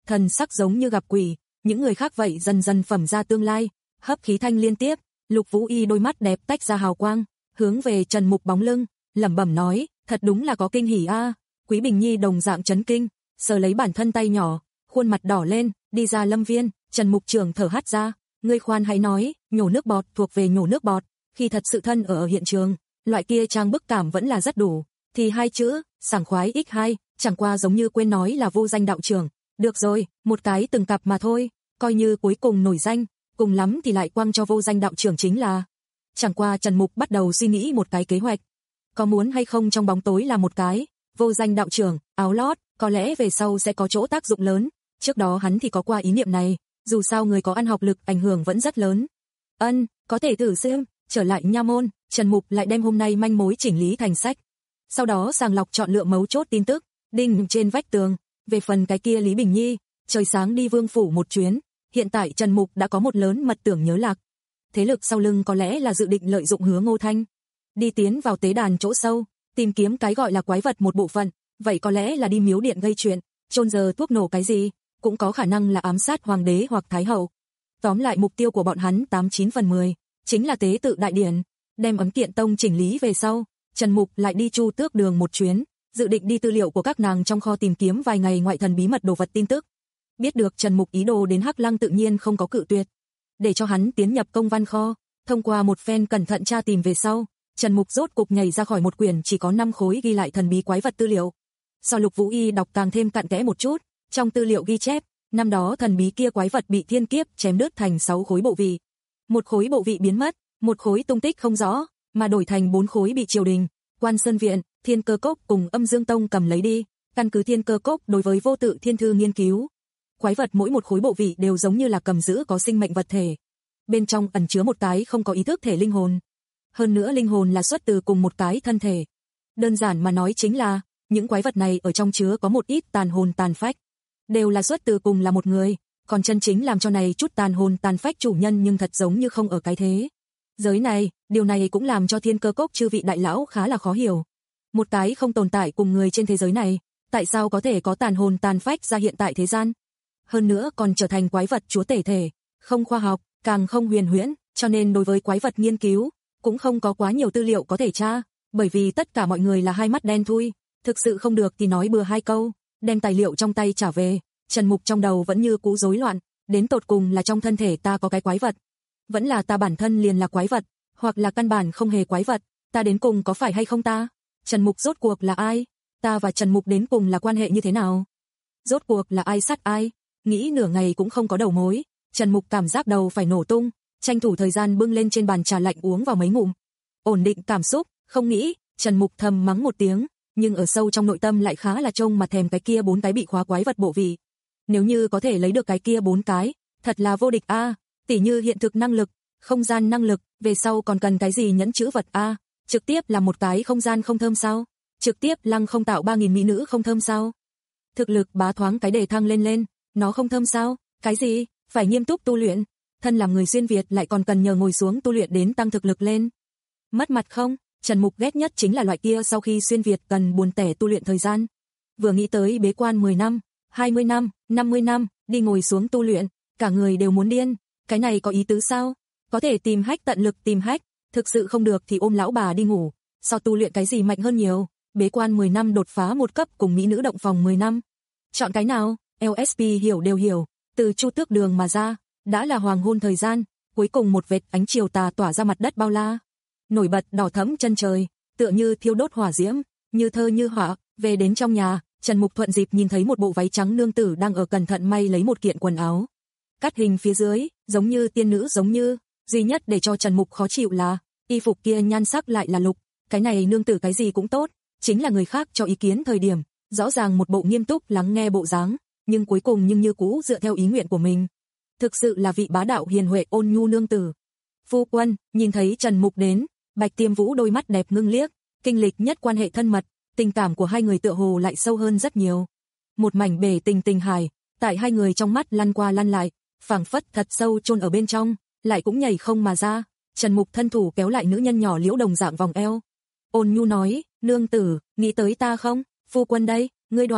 thần sắc giống như gặp quỷ, những người khác vậy dần dần phẩm ra tương lai, hấp khí thanh liên tiếp, Lục Vũ Y đôi mắt đẹp tách ra hào quang, hướng về Trần Mục bóng lưng, lẩm bẩm nói, thật đúng là có kinh hỉ a. Quý Bình Nhi đồng dạng chấn kinh, sờ lấy bản thân tay nhỏ, khuôn mặt đỏ lên, đi ra lâm viên, Trần Mục trưởng thở hắt ra, ngươi khoan hãy nói, nhổ nước bọt thuộc về nhổ nước bọt, khi thật sự thân ở, ở hiện trường, loại kia trang bức cảm vẫn là rất đủ, thì hai chữ, sảng khoái x hai, chẳng qua giống như quên nói là vô danh đạo trưởng, được rồi, một cái từng cặp mà thôi, coi như cuối cùng nổi danh, cùng lắm thì lại quăng cho vô danh đạo trưởng chính là. Chẳng qua Trần Mục bắt đầu suy nghĩ một cái kế hoạch, có muốn hay không trong bóng tối là một cái vô danh đạo trưởng, áo lót, có lẽ về sau sẽ có chỗ tác dụng lớn, trước đó hắn thì có qua ý niệm này, dù sao người có ăn học lực ảnh hưởng vẫn rất lớn. Ân, có thể thử xem, trở lại nha môn, Trần Mục lại đem hôm nay manh mối chỉnh lý thành sách. Sau đó sàng lọc chọn lựa mấu chốt tin tức, đinh trên vách tường, về phần cái kia Lý Bình Nhi, trời sáng đi Vương phủ một chuyến, hiện tại Trần Mục đã có một lớn mật tưởng nhớ lạc. Thế lực sau lưng có lẽ là dự định lợi dụng Hứa Ngô Thanh, đi tiến vào tế đàn chỗ sâu, tìm kiếm cái gọi là quái vật một bộ phận, vậy có lẽ là đi miếu điện gây chuyện, chôn giờ thuốc nổ cái gì, cũng có khả năng là ám sát hoàng đế hoặc thái hậu. Tóm lại mục tiêu của bọn hắn tám chín phần mười, chính là tế tự đại điển, đem ấm kiện tông chỉnh lý về sau, Trần Mục lại đi Chu Tước Đường một chuyến, dự định đi tư liệu của các nàng trong kho tìm kiếm vài ngày ngoại thần bí mật đồ vật tin tức. Biết được Trần Mục ý đồ đến Hắc Lăng tự nhiên không có cự tuyệt, để cho hắn tiến nhập công văn kho, thông qua một phen cẩn thận tra tìm về sau, Trần Mục rốt cục nhảy ra khỏi một quyển chỉ có năm khối ghi lại thần bí quái vật tư liệu. Sau Lục Vũ Y đọc càng thêm cặn kẽ một chút, trong tư liệu ghi chép, năm đó thần bí kia quái vật bị thiên kiếp chém đứt thành sáu khối bộ vị. Một khối bộ vị biến mất, một khối tung tích không rõ, mà đổi thành bốn khối bị triều đình, Quan Sơn viện, Thiên Cơ Cốc cùng Âm Dương Tông cầm lấy đi, căn cứ Thiên Cơ Cốc đối với vô tự thiên thư nghiên cứu. Quái vật mỗi một khối bộ vị đều giống như là cầm giữ có sinh mệnh vật thể. Bên trong ẩn chứa một cái không có ý thức thể linh hồn. Hơn nữa linh hồn là xuất từ cùng một cái thân thể. Đơn giản mà nói chính là, những quái vật này ở trong chứa có một ít tàn hồn tàn phách. Đều là xuất từ cùng là một người, còn chân chính làm cho này chút tàn hồn tàn phách chủ nhân nhưng thật giống như không ở cái thế giới này, điều này cũng làm cho Thiên Cơ Cốc chư vị đại lão khá là khó hiểu. Một cái không tồn tại cùng người trên thế giới này, tại sao có thể có tàn hồn tàn phách ra hiện tại thế gian? Hơn nữa còn trở thành quái vật chúa tể thể, không khoa học, càng không huyền huyễn, cho nên đối với quái vật nghiên cứu, cũng không có quá nhiều tư liệu có thể tra, bởi vì tất cả mọi người là hai mắt đen thui, thực sự không được thì nói bừa hai câu, đem tài liệu trong tay trả về. Trần Mục trong đầu vẫn như cũ rối loạn, đến tột cùng là trong thân thể ta có cái quái vật, vẫn là ta bản thân liền là quái vật, hoặc là căn bản không hề quái vật, ta đến cùng có phải hay không ta? Trần Mục rốt cuộc là ai? Ta và Trần Mục đến cùng là quan hệ như thế nào? Rốt cuộc là ai sát ai? Nghĩ nửa ngày cũng không có đầu mối, Trần Mục cảm giác đầu phải nổ tung, tranh thủ thời gian bưng lên trên bàn trà lạnh uống vào mấy ngụm. Ổn định cảm xúc, không nghĩ, Trần Mục thầm mắng một tiếng, nhưng ở sâu trong nội tâm lại khá là trông mà thèm cái kia bốn cái bị khóa quái vật bộ vị. Nếu như có thể lấy được cái kia bốn cái, thật là vô địch a, à, tỉ như hiện thực năng lực, không gian năng lực, về sau còn cần cái gì nhẫn chữ vật a, à, trực tiếp là một cái không gian không thơm sao? Trực tiếp lăng không tạo ba nghìn mỹ nữ không thơm sao? Thực lực bá thoáng cái đề thăng lên lên, nó không thơm sao? Cái gì? Phải nghiêm túc tu luyện, thân làm người xuyên Việt lại còn cần nhờ ngồi xuống tu luyện đến tăng thực lực lên. Mất mặt không? Trần Mục ghét nhất chính là loại kia sau khi xuyên Việt cần buồn tẻ tu luyện thời gian. Vừa nghĩ tới bế quan mười năm, hai mươi năm, năm mươi năm, đi ngồi xuống tu luyện, cả người đều muốn điên, cái này có ý tứ sao? Có thể tìm hách tận lực tìm hách, thực sự không được thì ôm lão bà đi ngủ, sau tu luyện cái gì mạnh hơn nhiều, bế quan mười năm đột phá một cấp cùng mỹ nữ động phòng mười năm. Chọn cái nào? lờ ét pê hiểu đều hiểu, từ Chu Tước Đường mà ra, đã là hoàng hôn thời gian, cuối cùng một vệt ánh chiều tà tỏa ra mặt đất bao la. Nổi bật đỏ thẫm chân trời, tựa như thiêu đốt hỏa diễm, như thơ như họa, về đến trong nhà, Trần Mục thuận dịp nhìn thấy một bộ váy trắng nương tử đang ở cẩn thận may lấy một kiện quần áo. Cắt hình phía dưới, giống như tiên nữ giống như, duy nhất để cho Trần Mục khó chịu là, y phục kia nhan sắc lại là lục, cái này nương tử cái gì cũng tốt, chính là người khác cho ý kiến thời điểm, rõ ràng một bộ nghiêm túc lắng nghe bộ dáng, nhưng cuối cùng nhưng như cũ dựa theo ý nguyện của mình. Thực sự là vị bá đạo hiền huệ ôn nhu nương tử. Phu quân, nhìn thấy Trần Mục đến, Bạch Tiêm Vũ đôi mắt đẹp ngưng liếc, kinh lịch nhất quan hệ thân mật, tình cảm của hai người tựa hồ lại sâu hơn rất nhiều. Một mảnh bể tình tình hài, tại hai người trong mắt lăn qua lăn lại, phảng phất thật sâu chôn ở bên trong, lại cũng nhảy không mà ra. Trần Mục thân thủ kéo lại nữ nhân nhỏ liễu đồng dạng vòng eo. Ôn nhu nói, nương tử, nghĩ tới ta không? Phu quân đây, ngươi đoán,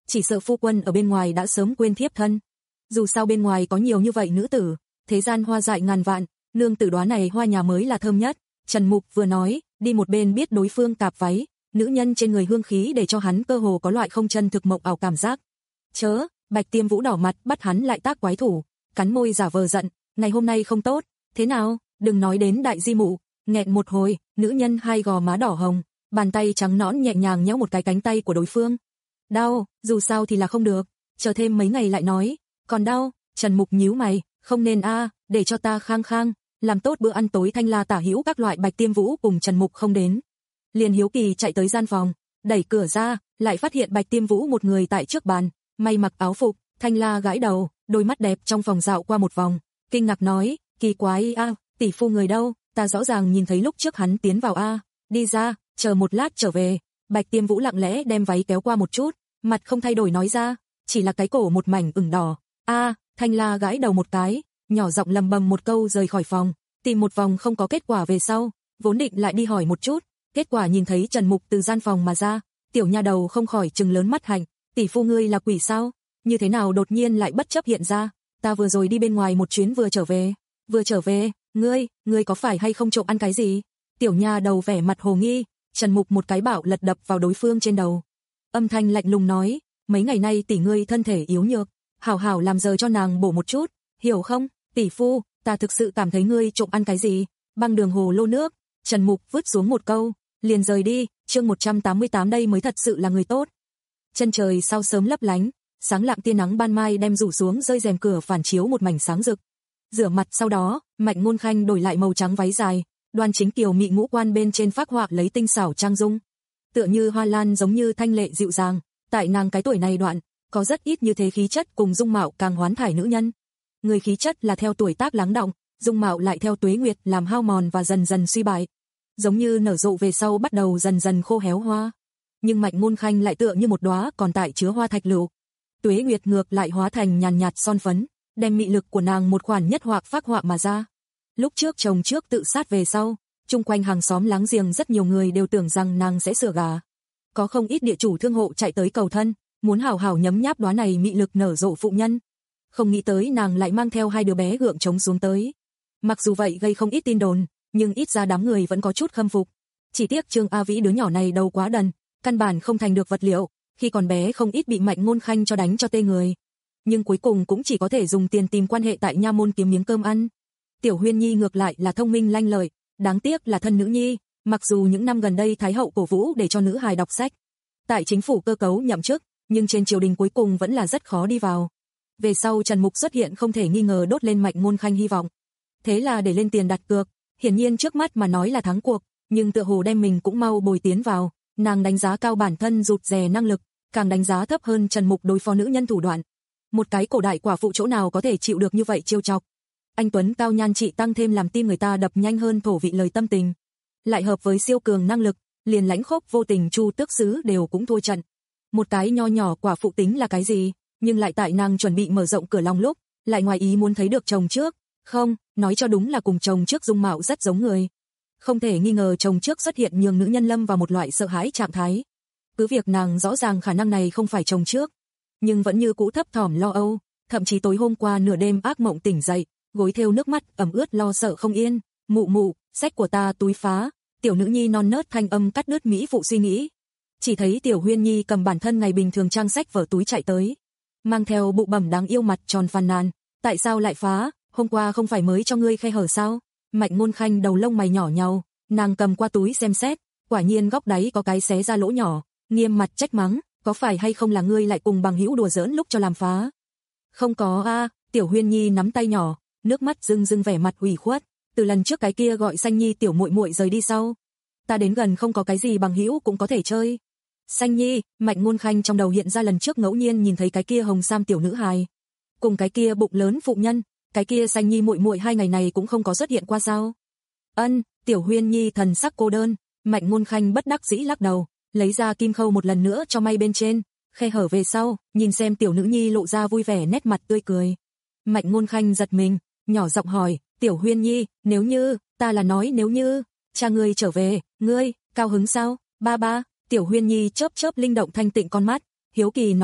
chỉ sợ phu quân ở bên ngoài đã sớm quên thiếp thân. Dù sao bên ngoài có nhiều như vậy nữ tử, thế gian hoa dại ngàn vạn, nương tử đóa này hoa nhà mới là thơm nhất. Trần Mục vừa nói, đi một bên biết đối phương cạp váy, nữ nhân trên người hương khí để cho hắn cơ hồ có loại không chân thực mộng ảo cảm giác. Chớ, Bạch Tiêm Vũ đỏ mặt bắt hắn lại tác quái thủ, cắn môi giả vờ giận, ngày hôm nay không tốt, thế nào, đừng nói đến đại di mụ, nghẹn một hồi, nữ nhân hai gò má đỏ hồng, bàn tay trắng nõn nhẹ nhàng nhéo một cái cánh tay của đối phương. Đau, dù sao thì là không được, chờ thêm mấy ngày lại nói, còn đau, Trần Mục nhíu mày, không nên a, để cho ta khang khang, làm tốt bữa ăn tối Thanh La Tả Hữu các loại. Bạch Tiêm Vũ cùng Trần Mục không đến. Liền hiếu kỳ chạy tới gian phòng, đẩy cửa ra, lại phát hiện Bạch Tiêm Vũ một người tại trước bàn, may mặc áo phục, Thanh La gãi đầu, đôi mắt đẹp trong phòng dạo qua một vòng, kinh ngạc nói, kỳ quái a, tỷ phu người đâu, ta rõ ràng nhìn thấy lúc trước hắn tiến vào a, đi ra, chờ một lát trở về. Bạch Tiêm Vũ lặng lẽ đem váy kéo qua một chút, mặt không thay đổi nói ra, chỉ là cái cổ một mảnh ửng đỏ. A, Thanh La gãi đầu một cái, nhỏ giọng lầm bầm một câu rời khỏi phòng, tìm một vòng không có kết quả về sau, vốn định lại đi hỏi một chút, kết quả nhìn thấy Trần Mục từ gian phòng mà ra, tiểu nha đầu không khỏi trừng lớn mắt hạnh, tỷ phu ngươi là quỷ sao, như thế nào đột nhiên lại bất chấp hiện ra, ta vừa rồi đi bên ngoài một chuyến vừa trở về, vừa trở về, ngươi, ngươi có phải hay không trộm ăn cái gì? Tiểu nha đầu vẻ mặt hồ nghi, Trần Mục một cái bạo lật đập vào đối phương trên đầu. Âm thanh lạnh lùng nói, mấy ngày nay tỷ ngươi thân thể yếu nhược, hảo hảo làm giờ cho nàng bổ một chút, hiểu không? Tỷ phu, ta thực sự cảm thấy ngươi trộm ăn cái gì? Băng đường hồ lô nước. Trần Mục vứt xuống một câu, liền rời đi. Chương một trăm tám mươi tám đây mới thật sự là người tốt. Chân trời sao sớm lấp lánh, sáng lạng tia nắng ban mai đem rủ xuống rơi rèm cửa phản chiếu một mảnh sáng rực. Rửa mặt sau đó, Mạnh Ngôn Khanh đổi lại màu trắng váy dài, đoan chính kiều mị ngũ quan bên trên phác họa lấy tinh xảo trang dung, tựa như hoa lan giống như thanh lệ dịu dàng. Tại nàng cái tuổi này đoạn, có rất ít như thế khí chất cùng dung mạo càng hoán thải nữ nhân. Người khí chất là theo tuổi tác lắng đọng, dung mạo lại theo tuế nguyệt làm hao mòn và dần dần suy bại, giống như nở rộ về sau bắt đầu dần dần khô héo hoa. Nhưng Mạnh Ngôn Khanh lại tựa như một đóa còn tại chứa hoa thạch lựu, tuế nguyệt ngược lại hóa thành nhàn nhạt son phấn, đem mị lực của nàng một khoản nhất hoặc phác họa mà ra. Lúc trước chồng trước tự sát về sau, chung quanh hàng xóm láng giềng rất nhiều người đều tưởng rằng nàng sẽ sửa gà. Có không ít địa chủ thương hộ chạy tới cầu thân, muốn hảo hảo nhấm nháp đóa này mị lực nở rộ phụ nhân. Không nghĩ tới nàng lại mang theo hai đứa bé gượng trống xuống tới. Mặc dù vậy gây không ít tin đồn, nhưng ít ra đám người vẫn có chút khâm phục. Chỉ tiếc Trương A Vĩ đứa nhỏ này đầu quá đần, căn bản không thành được vật liệu, khi còn bé không ít bị Mạnh Ngôn Khanh cho đánh cho tê người. Nhưng cuối cùng cũng chỉ có thể dùng tiền tìm quan hệ tại nha môn kiếm miếng cơm ăn. Tiểu Huyên Nhi ngược lại là thông minh lanh lợi, đáng tiếc là thân nữ nhi, mặc dù những năm gần đây Thái hậu cổ vũ để cho nữ hài đọc sách, tại chính phủ cơ cấu nhậm chức, nhưng trên triều đình cuối cùng vẫn là rất khó đi vào. Về sau Trần Mục xuất hiện không thể nghi ngờ đốt lên Mạnh Ngôn Khanh hy vọng. Thế là để lên tiền đặt cược, hiển nhiên trước mắt mà nói là thắng cuộc, nhưng tựa hồ đem mình cũng mau bồi tiến vào, nàng đánh giá cao bản thân rụt rè năng lực, càng đánh giá thấp hơn Trần Mục đối phó nữ nhân thủ đoạn. Một cái cổ đại quả phụ chỗ nào có thể chịu được như vậy trêu chọc. Anh tuấn cao nhan trị tăng thêm làm tim người ta đập nhanh hơn thổ vị lời tâm tình, lại hợp với siêu cường năng lực, liền lãnh khốc vô tình Chu Tước Sứ đều cũng thua trận. Một cái nho nhỏ quả phụ tính là cái gì, nhưng lại tại nàng chuẩn bị mở rộng cửa lòng lúc, lại ngoài ý muốn thấy được chồng trước, không, nói cho đúng là cùng chồng trước dung mạo rất giống người. Không thể nghi ngờ chồng trước xuất hiện nhường nữ nhân lâm vào một loại sợ hãi trạng thái. Cứ việc nàng rõ ràng khả năng này không phải chồng trước, nhưng vẫn như cũ thấp thỏm lo âu, thậm chí tối hôm qua nửa đêm ác mộng tỉnh dậy, gối thêu nước mắt ẩm ướt lo sợ không yên, mụ mụ, sách của ta túi phá. Tiểu nữ nhi non nớt thanh âm cắt đứt mỹ phụ suy nghĩ. Chỉ thấy Tiểu Huyên Nhi cầm bản thân ngày bình thường trang sách vở túi chạy tới, mang theo bụ bẩm đáng yêu mặt tròn phàn nàn, tại sao lại phá, hôm qua không phải mới cho ngươi khe hở sao? Mạnh Ngôn Khanh đầu lông mày nhỏ nhàu, nàng cầm qua túi xem xét, quả nhiên góc đáy có cái xé ra lỗ nhỏ, nghiêm mặt trách mắng, có phải hay không là ngươi lại cùng bằng hữu đùa giỡn lúc cho làm phá? Không có a, à, Tiểu Huyên Nhi nắm tay nhỏ, nước mắt rưng rưng vẻ mặt ủy khuất, từ lần trước cái kia gọi Xanh Nhi tiểu muội muội rời đi sau, ta đến gần không có cái gì bằng hữu cũng có thể chơi. Xanh Nhi, Mạnh Ngôn Khanh trong đầu hiện ra lần trước ngẫu nhiên nhìn thấy cái kia hồng sam tiểu nữ hài, cùng cái kia bụng lớn phụ nhân, cái kia Xanh Nhi muội muội hai ngày này cũng không có xuất hiện qua sao? Ân, Tiểu Huyên Nhi thần sắc cô đơn, Mạnh Ngôn Khanh bất đắc dĩ lắc đầu, lấy ra kim khâu một lần nữa cho may bên trên, khe hở về sau, nhìn xem tiểu nữ nhi lộ ra vui vẻ nét mặt tươi cười. Mạnh Ngôn Khanh giật mình, nhỏ giọng hỏi, Tiểu Huyên Nhi, nếu như, ta là nói nếu như, cha ngươi trở về, ngươi, cao hứng sao? Ba ba, Tiểu Huyên Nhi chớp chớp linh động thanh tịnh con mắt, hiếu kỳ nói,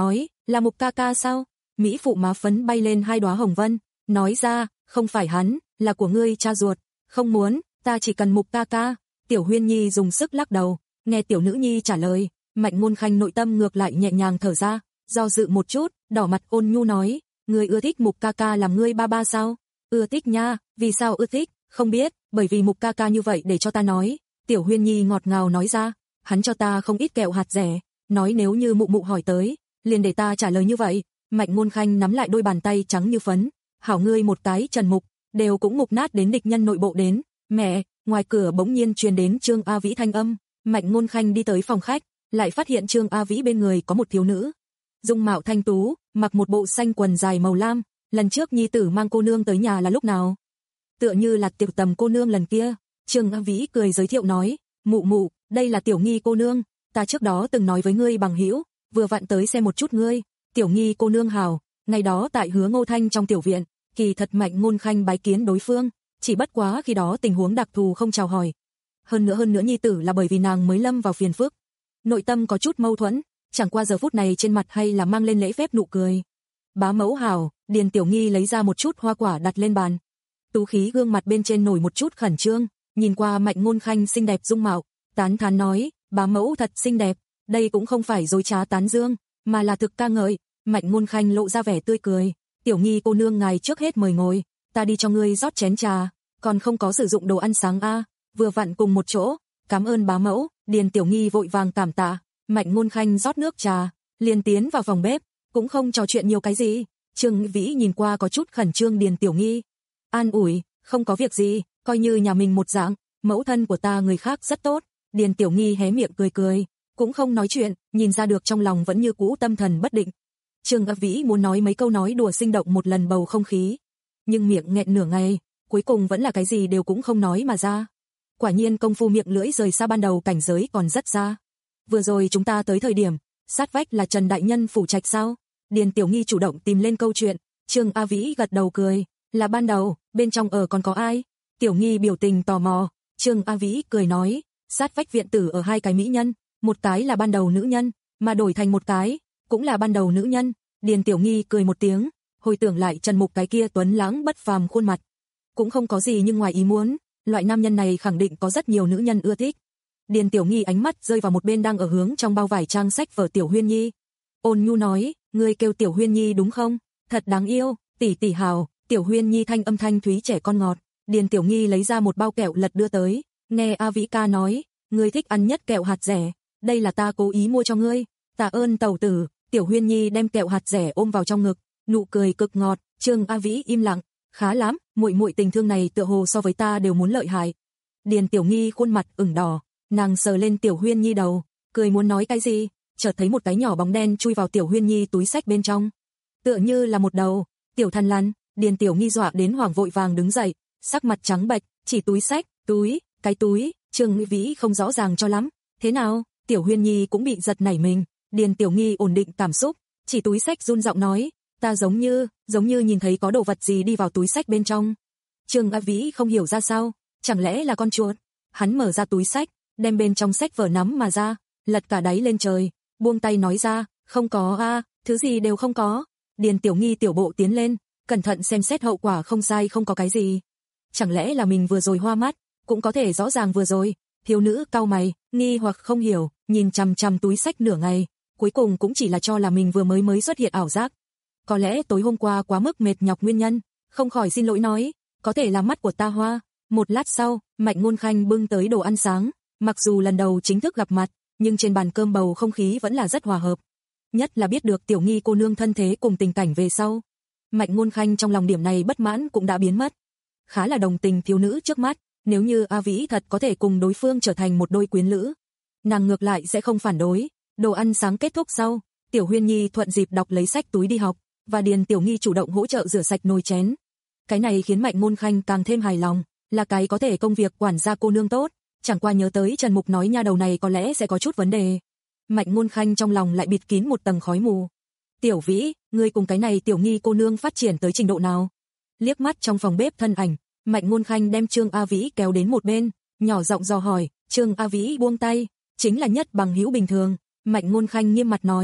là Mục ca ca sao? Mỹ phụ má phấn bay lên hai đóa hồng vân, nói ra, không phải hắn, là của ngươi cha ruột, không muốn, ta chỉ cần Mục ca ca. Tiểu Huyên Nhi dùng sức lắc đầu, nghe tiểu nữ nhi trả lời, Mạnh Ngôn Khanh nội tâm ngược lại nhẹ nhàng thở ra, do dự một chút, đỏ mặt ôn nhu nói, ngươi ưa thích Mục ca ca làm ngươi ba ba sao? Ưa thích nha, vì sao ưa thích? Không biết, bởi vì Mục ca ca như vậy để cho ta nói. Tiểu Huyên Nhi ngọt ngào nói ra, hắn cho ta không ít kẹo hạt rẻ, nói nếu như mụ mụ hỏi tới, liền để ta trả lời như vậy. Mạnh Ngôn Khanh nắm lại đôi bàn tay trắng như phấn, hảo ngươi một cái Trần Mục, đều cũng mục nát đến địch nhân nội bộ đến. Mẹ, ngoài cửa bỗng nhiên truyền đến Trương A Vĩ thanh âm, Mạnh Ngôn Khanh đi tới phòng khách, lại phát hiện Trương A Vĩ bên người có một thiếu nữ. Dung mạo thanh tú, mặc một bộ xanh quần dài màu lam, lần trước nhi tử mang cô nương tới nhà là lúc nào? Tựa như là Tiểu Tầm cô nương lần kia. Trương A Vĩ cười giới thiệu nói, mụ mụ, đây là Tiểu Nghi cô nương, ta trước đó từng nói với ngươi bằng hữu, vừa vặn tới xem một chút ngươi. Tiểu Nghi cô nương hào, ngày đó tại Hứa Ngô Thanh trong tiểu viện, kỳ thật Mạnh Ngôn Khanh bái kiến đối phương, chỉ bất quá khi đó tình huống đặc thù không chào hỏi. Hơn nữa hơn nữa nhi tử là bởi vì nàng mới lâm vào phiền phức, nội tâm có chút mâu thuẫn, chẳng qua giờ phút này trên mặt hay là mang lên lễ phép nụ cười. Bá mẫu hào, Điền Tiểu Nghi lấy ra một chút hoa quả đặt lên bàn. Tú khí gương mặt bên trên nổi một chút khẩn trương, nhìn qua Mạnh Ngôn Khanh xinh đẹp dung mạo, tán thán nói, bá mẫu thật xinh đẹp, đây cũng không phải dối trá tán dương, mà là thực ca ngợi. Mạnh Ngôn Khanh lộ ra vẻ tươi cười, Tiểu Nghi cô nương ngài trước hết mời ngồi, ta đi cho ngươi rót chén trà, còn không có sử dụng đồ ăn sáng a, à, vừa vặn cùng một chỗ, cảm ơn bá mẫu. Điền Tiểu Nghi vội vàng cảm tạ, Mạnh Ngôn Khanh rót nước trà, liền tiến vào phòng bếp, cũng không trò chuyện nhiều cái gì. Trương Vĩ nhìn qua có chút khẩn trương Điền Tiểu Nghi, an ủi, không có việc gì, coi như nhà mình một dạng, mẫu thân của ta người khác rất tốt. Điền Tiểu Nghi hé miệng cười cười, cũng không nói chuyện, nhìn ra được trong lòng vẫn như cũ tâm thần bất định. Trương A Vĩ muốn nói mấy câu nói đùa sinh động một lần bầu không khí, nhưng miệng nghẹn nửa ngày, cuối cùng vẫn là cái gì đều cũng không nói mà ra. Quả nhiên công phu miệng lưỡi rời xa ban đầu cảnh giới còn rất xa. Vừa rồi chúng ta tới thời điểm, sát vách là Trần đại nhân phủ trạch sao? Điền Tiểu Nghi chủ động tìm lên câu chuyện, Trương A Vĩ gật đầu cười, là ban đầu, bên trong ở còn có ai? Tiểu Nghi biểu tình tò mò, Trương A Vĩ cười nói, sát vách viện tử ở hai cái mỹ nhân, một cái là ban đầu nữ nhân, mà đổi thành một cái, cũng là ban đầu nữ nhân. Điền Tiểu Nghi cười một tiếng, hồi tưởng lại Trần Mục cái kia tuấn lãng bất phàm khuôn mặt, cũng không có gì nhưng ngoài ý muốn, loại nam nhân này khẳng định có rất nhiều nữ nhân ưa thích. Điền Tiểu Nghi ánh mắt rơi vào một bên đang ở hướng trong bao vải trang sách vở Tiểu Huyên Nhi, ôn nhu nói, ngươi kêu Tiểu Huyên Nhi đúng không? Thật đáng yêu, tỷ tỷ hào. Tiểu Huyên Nhi thanh âm thanh thúy trẻ con ngọt. Điền Tiểu Nghi lấy ra một bao kẹo lật đưa tới, nghe A Vĩ ca nói, ngươi thích ăn nhất kẹo hạt rẻ, đây là ta cố ý mua cho ngươi, tạ ơn tẩu tử. Tiểu Huyên Nhi đem kẹo hạt rẻ ôm vào trong ngực, nụ cười cực ngọt. Trương A Vĩ im lặng, khá lắm, muội muội tình thương này tựa hồ so với ta đều muốn lợi hại. Điền Tiểu Nghi khuôn mặt ửng đỏ, nàng sờ lên Tiểu Huyên Nhi đầu, cười muốn nói cái gì, chợt thấy một cái nhỏ bóng đen chui vào Tiểu Huyên Nhi túi xách bên trong, tựa như là một đầu tiểu thần lằn. Điền Tiểu Nghi dọa đến hoảng vội vàng đứng dậy, sắc mặt trắng bệch, chỉ túi xách, túi, cái túi. Trương Vĩ không rõ ràng cho lắm, thế nào? Tiểu Huyên Nhi cũng bị giật nảy mình. Điền Tiểu Nghi ổn định cảm xúc, chỉ túi xách run giọng nói, ta giống như, giống như nhìn thấy có đồ vật gì đi vào túi xách bên trong. Trương A Vĩ không hiểu ra sao, chẳng lẽ là con chuột? Hắn mở ra túi xách, đem bên trong xách vở nắm mà ra, lật cả đáy lên trời, buông tay nói ra, không có a, à, thứ gì đều không có. Điền Tiểu Nghi tiểu bộ tiến lên, cẩn thận xem xét hậu quả không sai không có cái gì. Chẳng lẽ là mình vừa rồi hoa mắt, cũng có thể rõ ràng vừa rồi. Thiếu nữ cau mày, nghi hoặc không hiểu, nhìn chằm chằm túi xách nửa ngày, cuối cùng cũng chỉ là cho là mình vừa mới mới xuất hiện ảo giác. Có lẽ tối hôm qua quá mức mệt nhọc nguyên nhân, không khỏi xin lỗi nói, có thể là mắt của ta hoa. Một lát sau, Mạnh Ngôn Khanh bưng tới đồ ăn sáng, mặc dù lần đầu chính thức gặp mặt, nhưng trên bàn cơm bầu không khí vẫn là rất hòa hợp. Nhất là biết được Tiểu Nghi cô nương thân thế cùng tình cảnh về sau, Mạnh Ngôn Khanh trong lòng điểm này bất mãn cũng đã biến mất. Khá là đồng tình thiếu nữ trước mắt, nếu như A Vĩ thật có thể cùng đối phương trở thành một đôi quyến lữ, nàng ngược lại sẽ không phản đối. Đồ ăn sáng kết thúc sau, Tiểu Huyên Nhi thuận dịp đọc lấy sách túi đi học, và Điền Tiểu Nghi chủ động hỗ trợ rửa sạch nồi chén. Cái này khiến Mạnh Ngôn Khanh càng thêm hài lòng, là cái có thể công việc quản gia cô nương tốt, chẳng qua nhớ tới Trần Mục nói nha đầu này có lẽ sẽ có chút vấn đề. Mạnh Ngôn Khanh trong lòng lại bịt kín một tầng khói mù. Tiểu Vĩ, ngươi cùng cái này Tiểu Nghi cô nương phát triển tới trình độ nào? Liếc mắt trong phòng bếp thân ảnh, Mạnh Ngôn Khanh đem Trương A Vĩ kéo đến một bên, nhỏ giọng dò hỏi. Trương A Vĩ buông tay, chính là nhất bằng hữu bình thường. Mạnh Ngôn Khanh nghiêm mặt nói,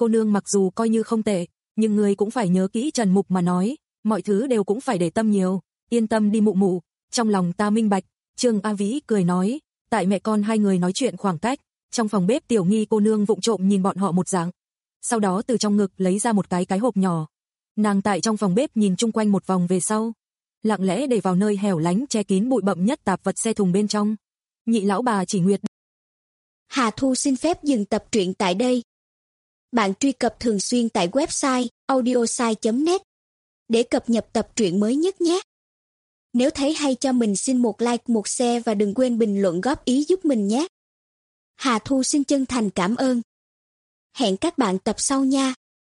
cô nương mặc dù coi như không tệ, nhưng người cũng phải nhớ kỹ Trần Mục mà nói, mọi thứ đều cũng phải để tâm nhiều, yên tâm đi mụ mụ, trong lòng ta minh bạch. Trương A Vĩ cười nói, tại mẹ con hai người nói chuyện khoảng cách, trong phòng bếp Tiểu Nghi cô nương vụng trộm nhìn bọn họ một dạng, sau đó từ trong ngực lấy ra một cái cái hộp nhỏ. Nàng tại trong phòng bếp nhìn chung quanh một vòng về sau, lặng lẽ để vào nơi hẻo lánh che kín bụi bặm nhất tạp vật xe thùng bên trong. Nhị lão bà Chỉ Nguyệt. Hà Thu xin phép dừng tập truyện tại đây. Bạn truy cập thường xuyên tại website audiosai chấm net để cập nhật tập truyện mới nhất nhé. Nếu thấy hay cho mình xin một like, một share và đừng quên bình luận góp ý giúp mình nhé. Hà Thu xin chân thành cảm ơn. Hẹn các bạn tập sau nha.